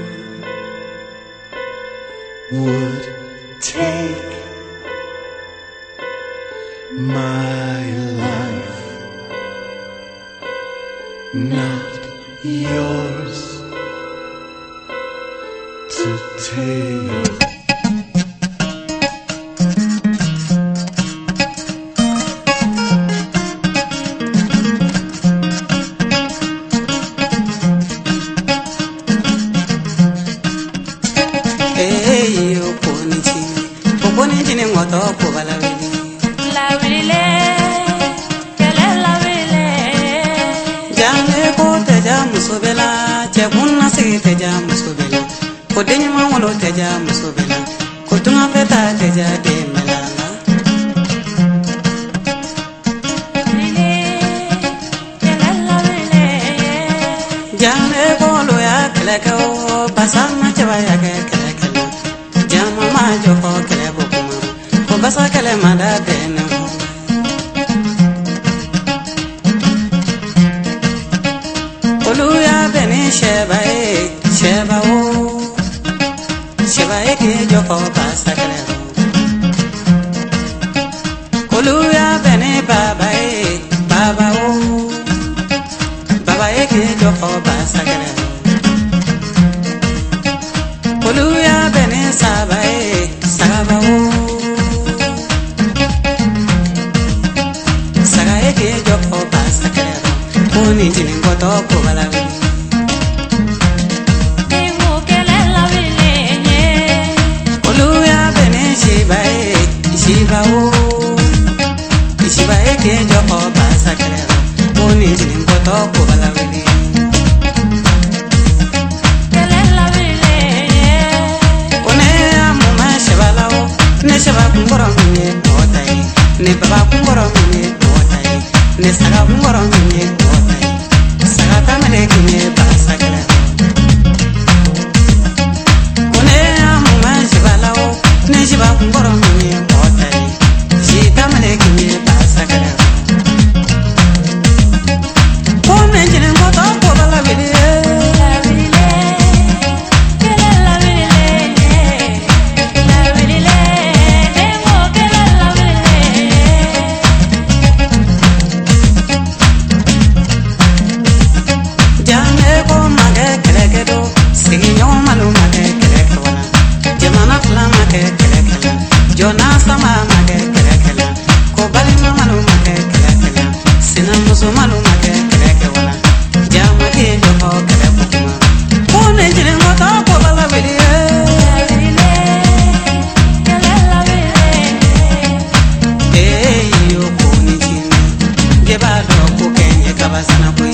would take my life, not yours to take. Jamu sobela, jabuna se te jamu sobela. Kodenya mawono teja musobela Kotuma feta teja de melala Jame bolo ya keleko Pasama chaba ya kelekelo Jama majo ko kelebo kuma Ko basa kele mada deno Oluya beni sheba e sheba o Sheba e ke joko basa kelebo Oluya beni baba e baba o Baba e ke joko basa kelebo Oluya beni saba e saba o Saga e ke joko basa kelebo Kuni jini ngoto ko balawi Oluya beni shiba e shiba o Shiba e ke joko basa kelebo Kuni jini ngoto ko balawi Ne shaba kumboro mwenye otai Ne baba kumboro mwenye otai Ne saga kumboro mwenye otai Saga kamele kunye basa kere Kone amuma shibala o Ne shaba kumboro mwenye otai Shita mele kunye basa kere Kone jine ngoto kubala vile Jona sama mage kelekela ko bali manu mage kelekela sina muso manu mage kelekela jama ke joko kelekuma ko ne jine ngota ko bala beli eh yo ko ni jine ge ba do ko kenye kabasana ko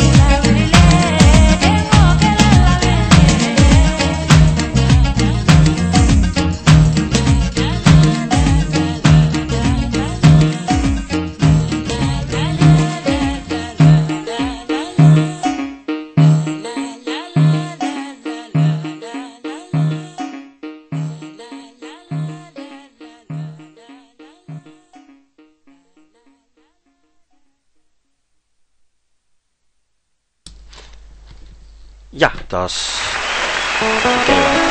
Ja, das kennen wir.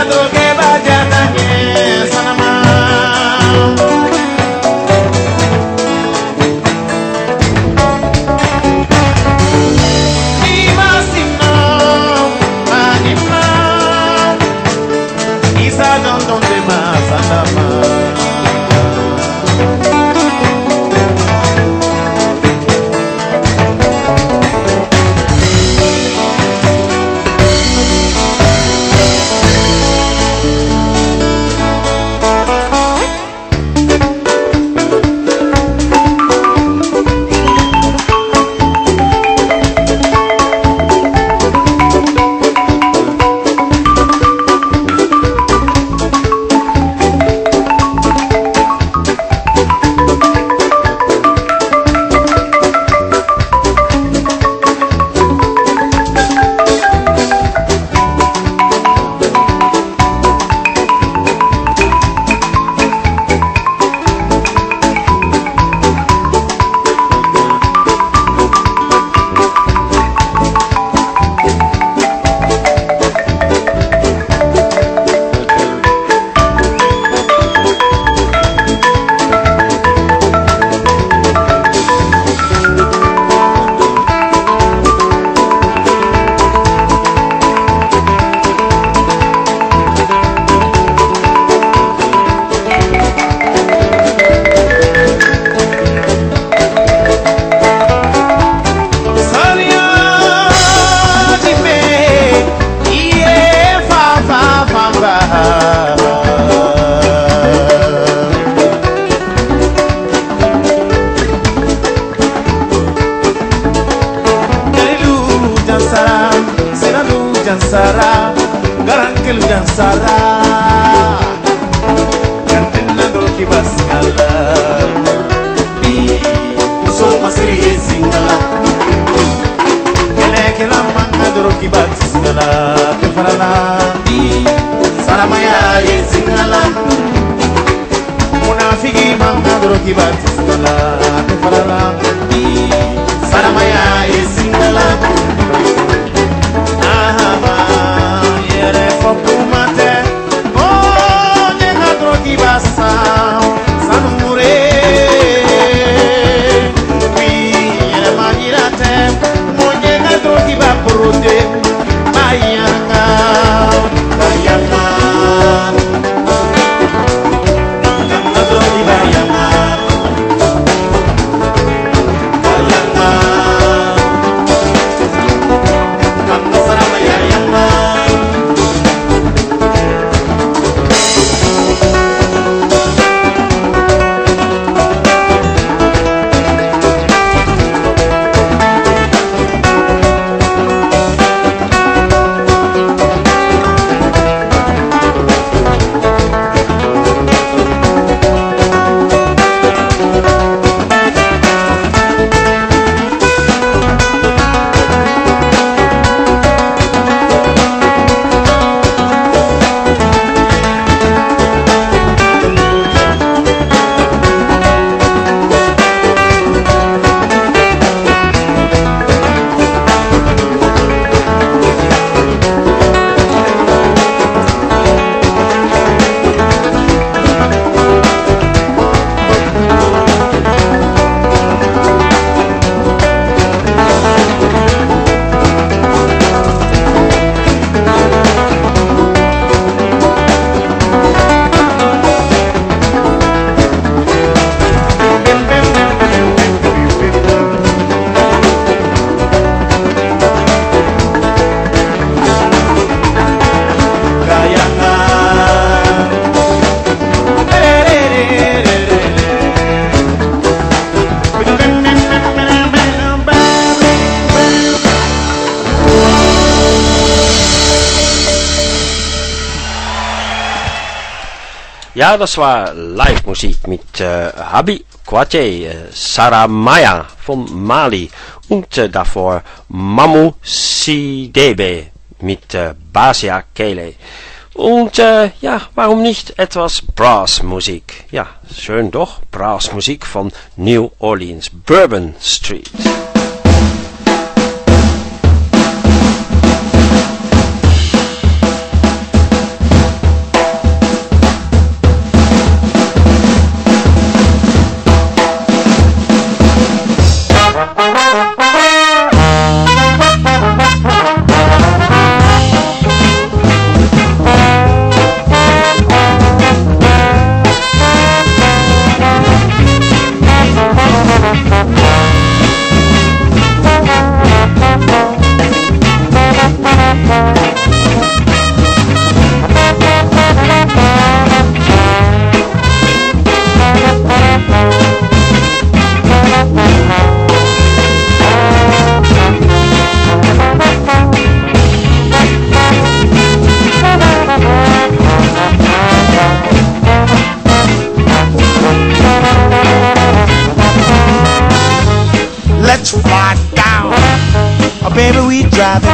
Entiendo que vaya también Sanama. Mi vacino, anima, quizá donde más Sanama. Sara, garankel dan Sara, kantina doki basingala, bi so masri singala, kele kela manga doki basingala, kefarala, bi Sara maya singala, munafiki manga doki basingala, kefarala, bi Sara maya singala. Kumate, oh, nega drogi basa, sanure, pi, manirate, mo nega drogi bapurude, bayanga, bayanga, nega drogi bayanga, bayanga, kanga sarama bayanga. Ja, das war Live-Musik mit äh, Habi Kwate, äh, Saramaya von Mali und äh, davor Mamu Sidebe mit äh, Basia Kele. Und äh, ja, warum nicht etwas Brassmusik? Ja, schön doch, Brassmusik von New Orleans, Bourbon Street.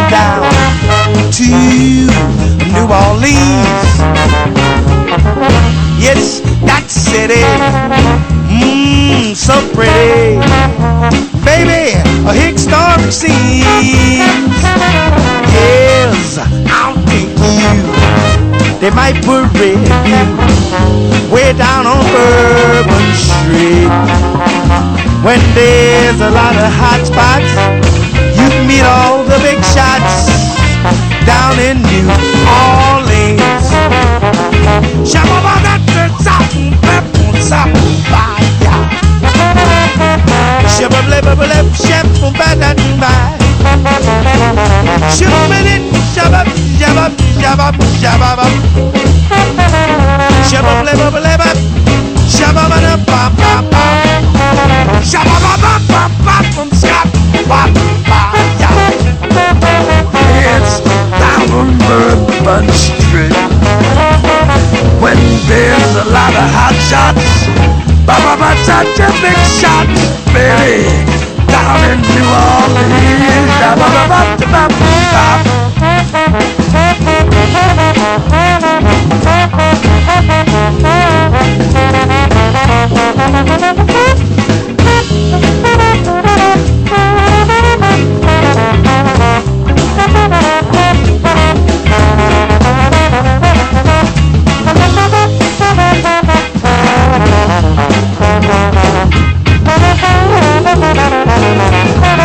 down to New Orleans. Yes, that city, mmm, so pretty. Baby, a historic scene. Yes, I'll take you. They might parade you way down on Bourbon Street. When there's a lot of hot spots, you can meet all the big shots down in New Orleans. It's down on Bourbon Street. When there's a lot of hot shots, ba-ba-ba, such a big shot, baby, down in New Orleans, ba-ba-ba-ba-ba-ba. Thank you.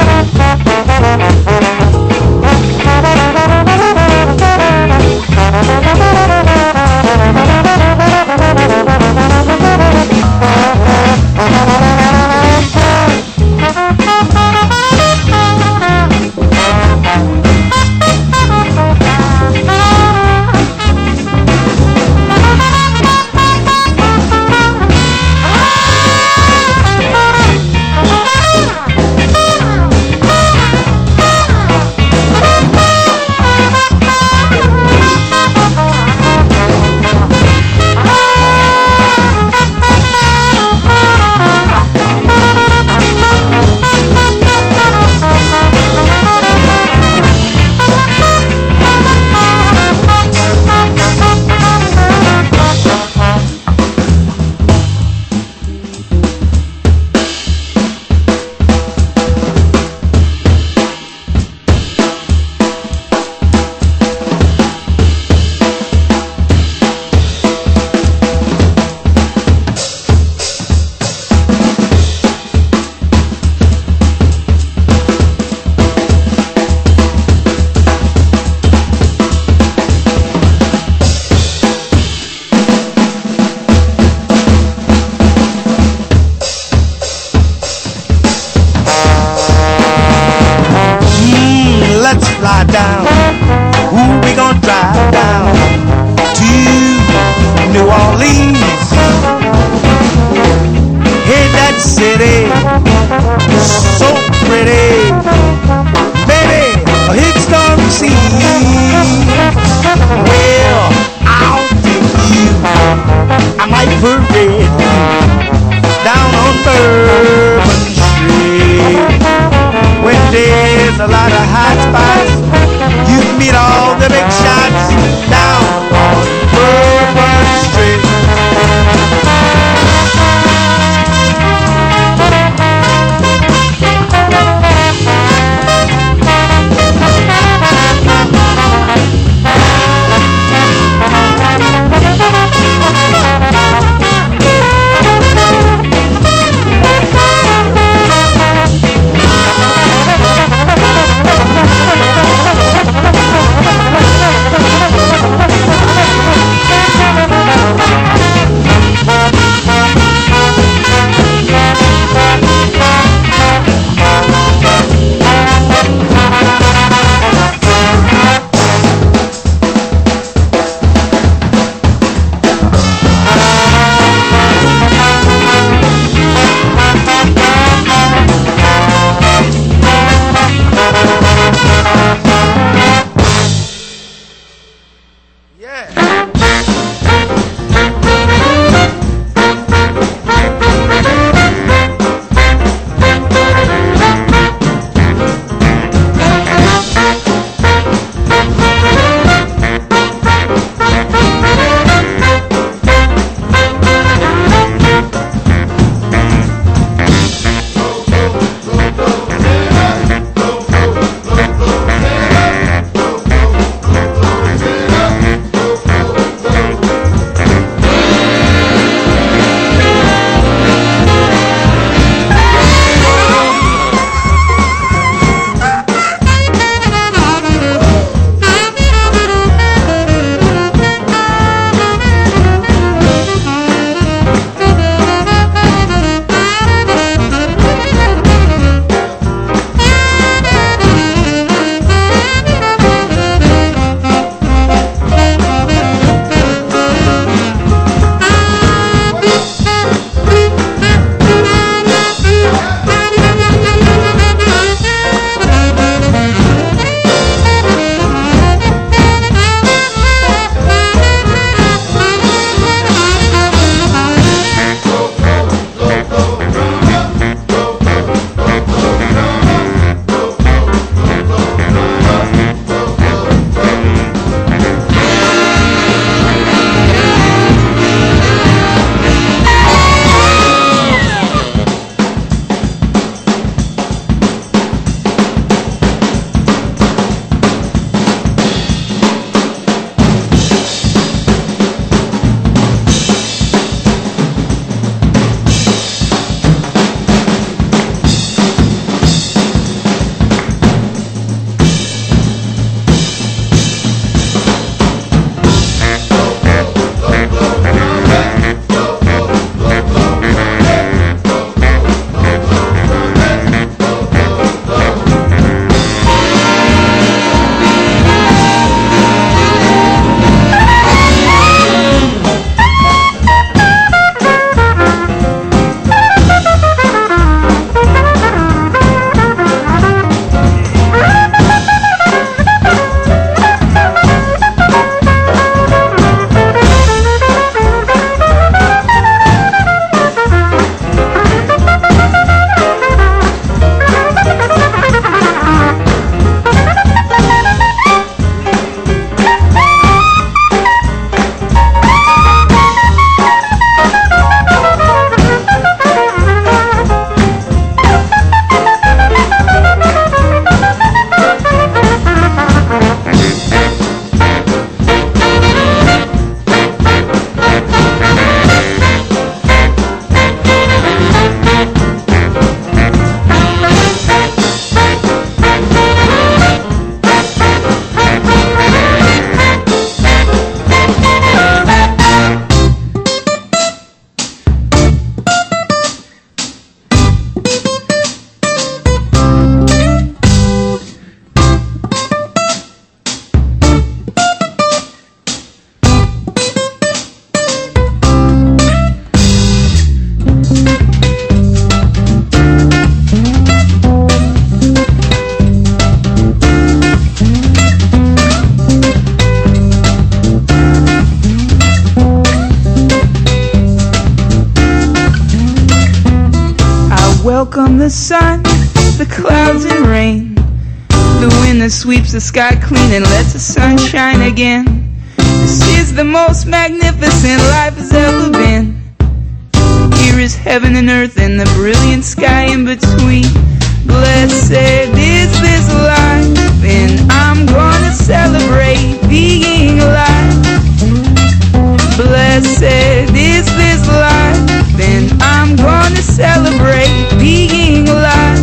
welcome the sun, the clouds and rain, the wind that sweeps the sky clean and lets the sun shine again. This is the most magnificent life has ever been. Here is heaven and earth and the brilliant sky in between. Blessed is this life, and I'm gonna celebrate being alive. Blessed is this life, and I'm gonna celebrate being alive.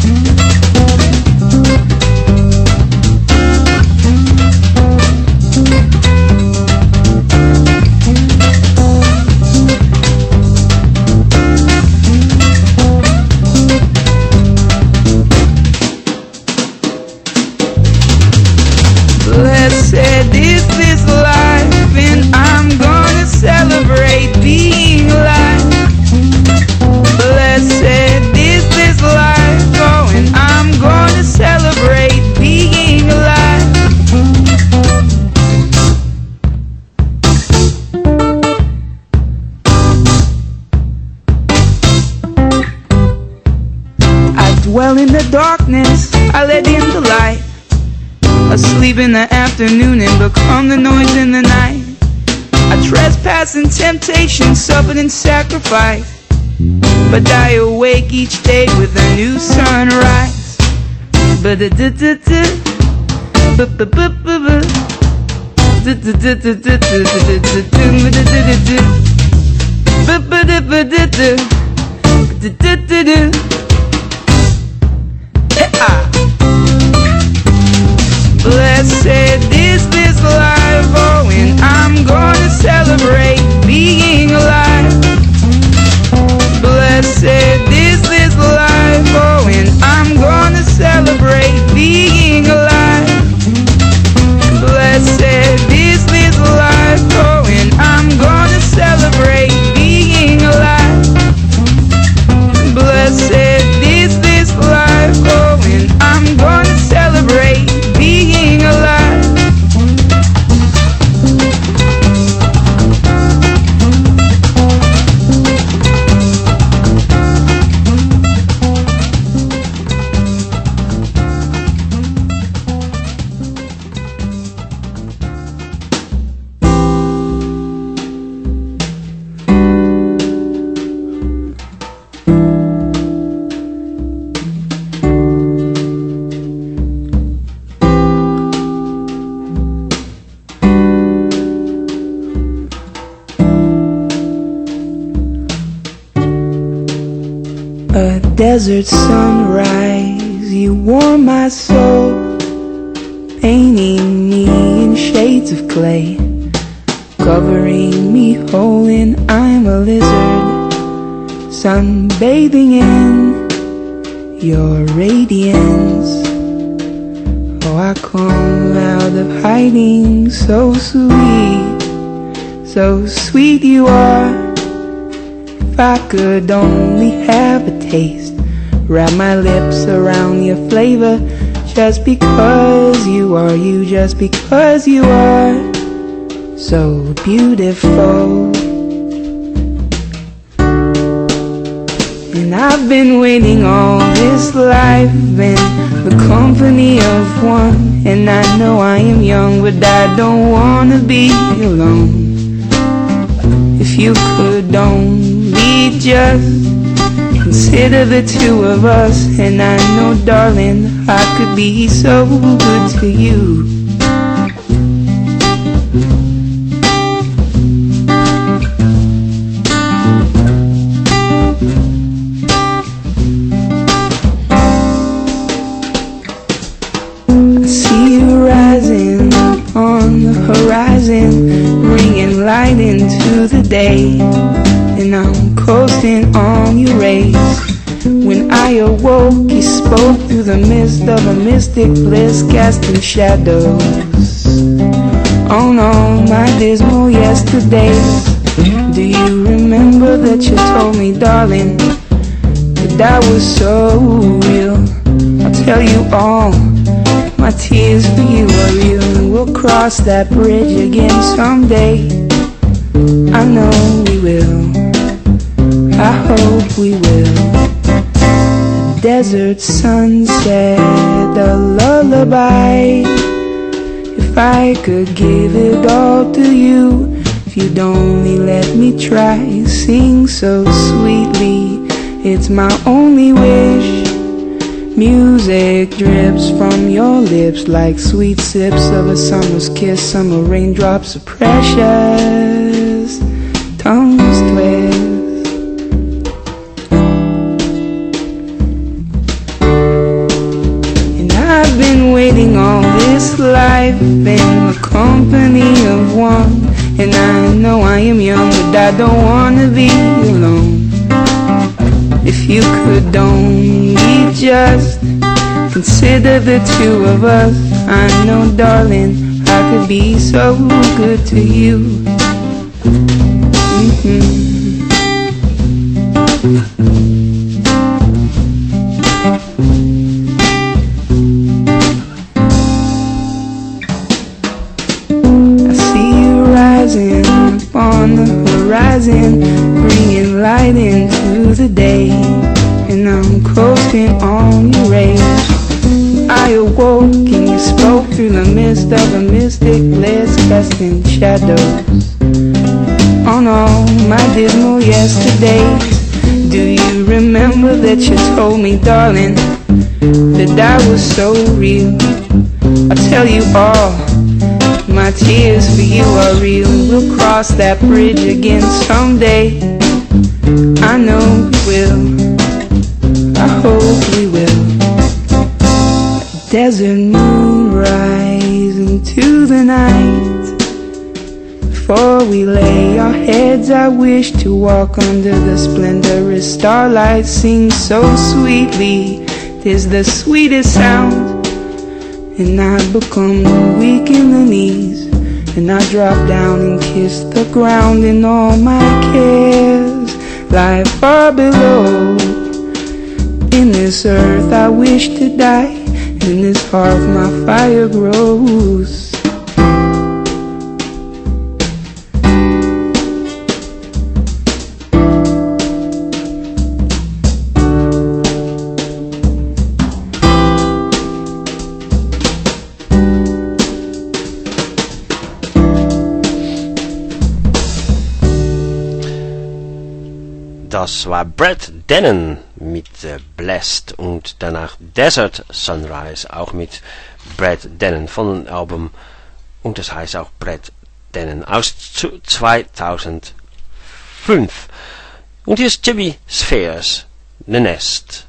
Blessed is this life, and I'm gonna celebrate being alive. Blessed is this life, oh, and I'm gonna celebrate being alive. I dwell in the darkness, I let in the light. Asleep in the afternoon and become the noise in the night. I trespass in temptation, suffered in sacrifice, but die awake each day with a new sunrise. Blessed is this life, oh, and I'm gonna celebrate being alive. Blessed is this life, oh, and I'm gonna celebrate being alive. Blessed is this life, oh, and I'm gonna celebrate being alive. Blessed is this life, oh, and I'm gonna celebrate being alive. A desert sunrise, you warm my soul, painting me in shades of clay, covering me whole and I'm a lizard, sunbathing in your radiance. Oh, I come out of hiding, so sweet, so sweet you are. If I could only have a taste, wrap my lips around your flavor, just because you are you, just because you are so beautiful. And I've been waiting all this life in the company of one, and I know I am young, but I don't wanna be alone. If you could only just consider the two of us, and I know, darling, I could be so good to you. I see you rising on the horizon, bringing light into the day, and I'm coasting on your rays. When I awoke, you spoke through the mist of a mystic bliss, casting shadows on all my dismal yesterdays. Do you remember that you told me, darling, that I was so real? I'll tell you all, my tears for you are real. We'll cross that bridge again someday, I know we will, I hope we will. desert sunset, a lullaby. If I could give it all to you, if you'd only let me try, sing so sweetly, it's my only wish. Music drips from your lips like sweet sips of a summer's kiss. Summer raindrops are precious, tongues twist. And I've been waiting all this life in the company of one, and I know I am young, but I don't wanna be alone. If you could only just consider the two of us, I know, darling, I could be so good to you. Mm-hmm. I see you rising up on the horizon, bringing light into the day, and I'm coasting on your rays. I awoke and you spoke through the mist of a mystic bliss, casting shadows on all my dismal yesterdays. Do you remember that you told me, darling, that I was so real? I'll tell you all, my tears for you are real. We'll cross that bridge again someday, I know we will, I hope we will. Desert moon rising to the night. Before we lay our heads, I wish to walk under the splendorous starlight. Sing so sweetly, 'tis the sweetest sound. And I become weak in the knees, and I drop down and kiss the ground, and all my cares lie far below. In this earth I wish to die, in this heart my fire grows. Das war Brett Dennen mit äh, Blessed und danach Desert Sunrise, auch mit Brett Dennen von dem Album, und das heißt auch Brett Dennen aus zweitausendfünf. Und hier ist Jimmy Spheres, The Nest.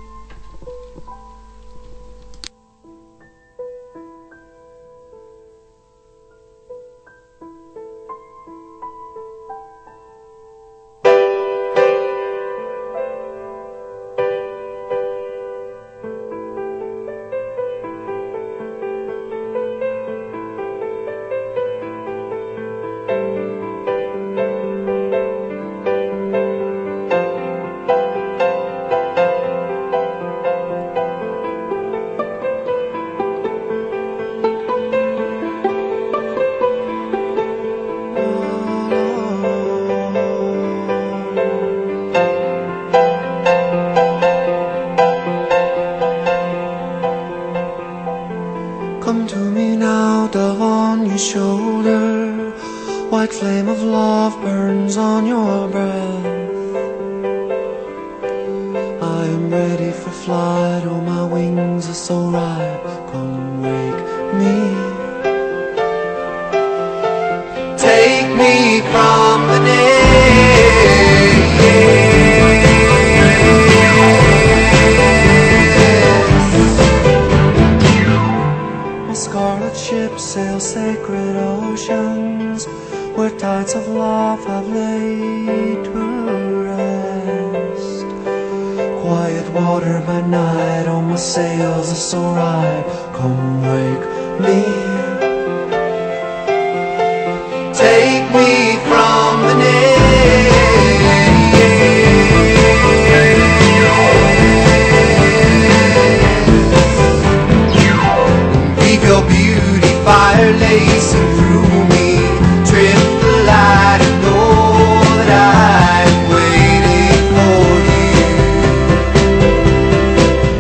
Come to me now, dove on your shoulder. White flame of love burns on your breath. I am ready for flight, oh my wings are so ripe. Come wake me. Take me from the scarlet ships sail sacred oceans, where tides of love have laid to rest. Quiet water by night, oh my sails are so ripe. Come wake me. Take me from the your beauty fire lacing through me, trip the light and know that I'm waiting for you.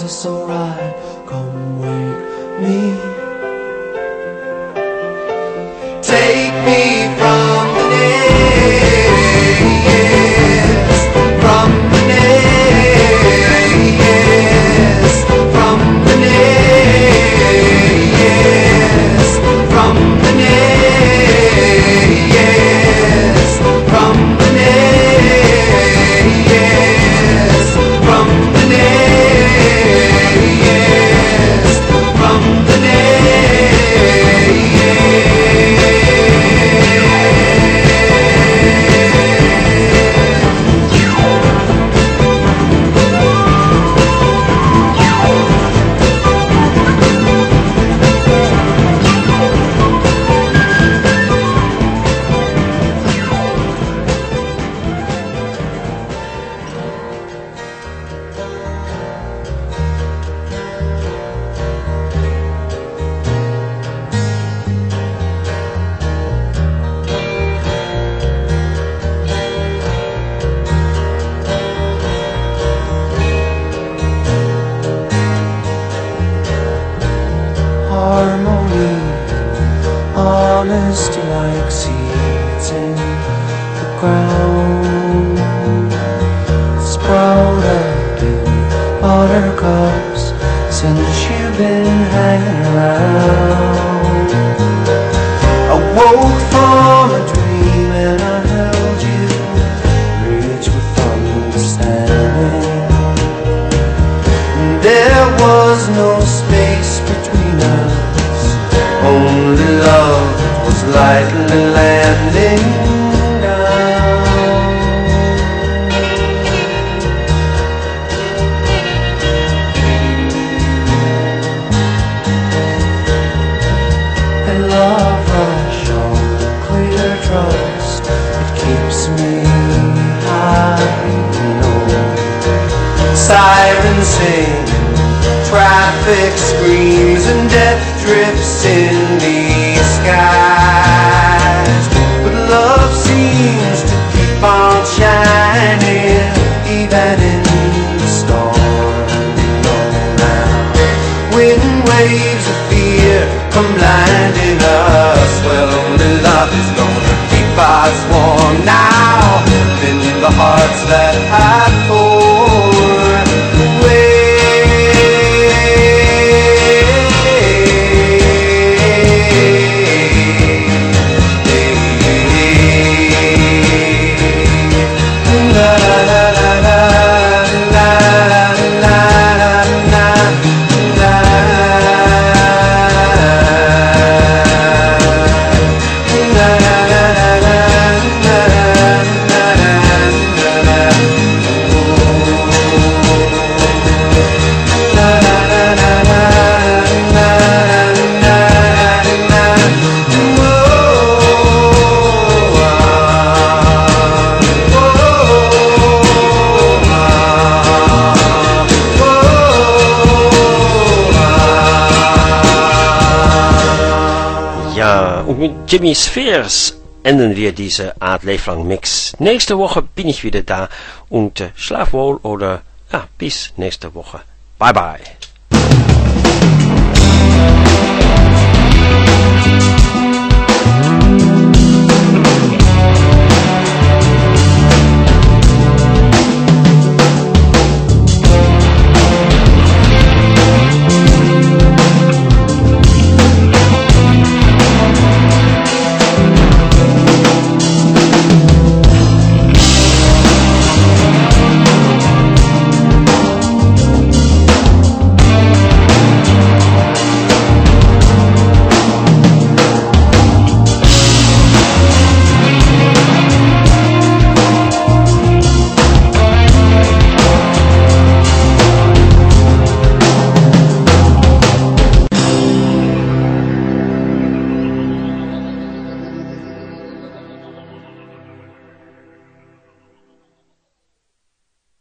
this alright? Come wake me. Take me from the nest, from the nest, from the nest, from the nest, from the nest, from the nest, from the harmony, honesty like seeds in the ground, sprout up in buttercups since you've been hanging around. I woke from a dream and I held you, rich with understanding. There was no space between us, only love was lightly landing down. And love rush on clear trust, it keeps me high, you know. Sirens sing, traffic screams and death drifts in the skies, but love seems to keep on shining even in the storm. Now when waves of fear come blinding us, well, only love is gonna keep us warm now in the hearts that have poured away. Und mit Jimmy Spheres enden wir diese Art Leeflang Mix. Nächste Woche bin ich wieder da und äh, schlaf wohl oder ja, bis nächste Woche. Bye bye.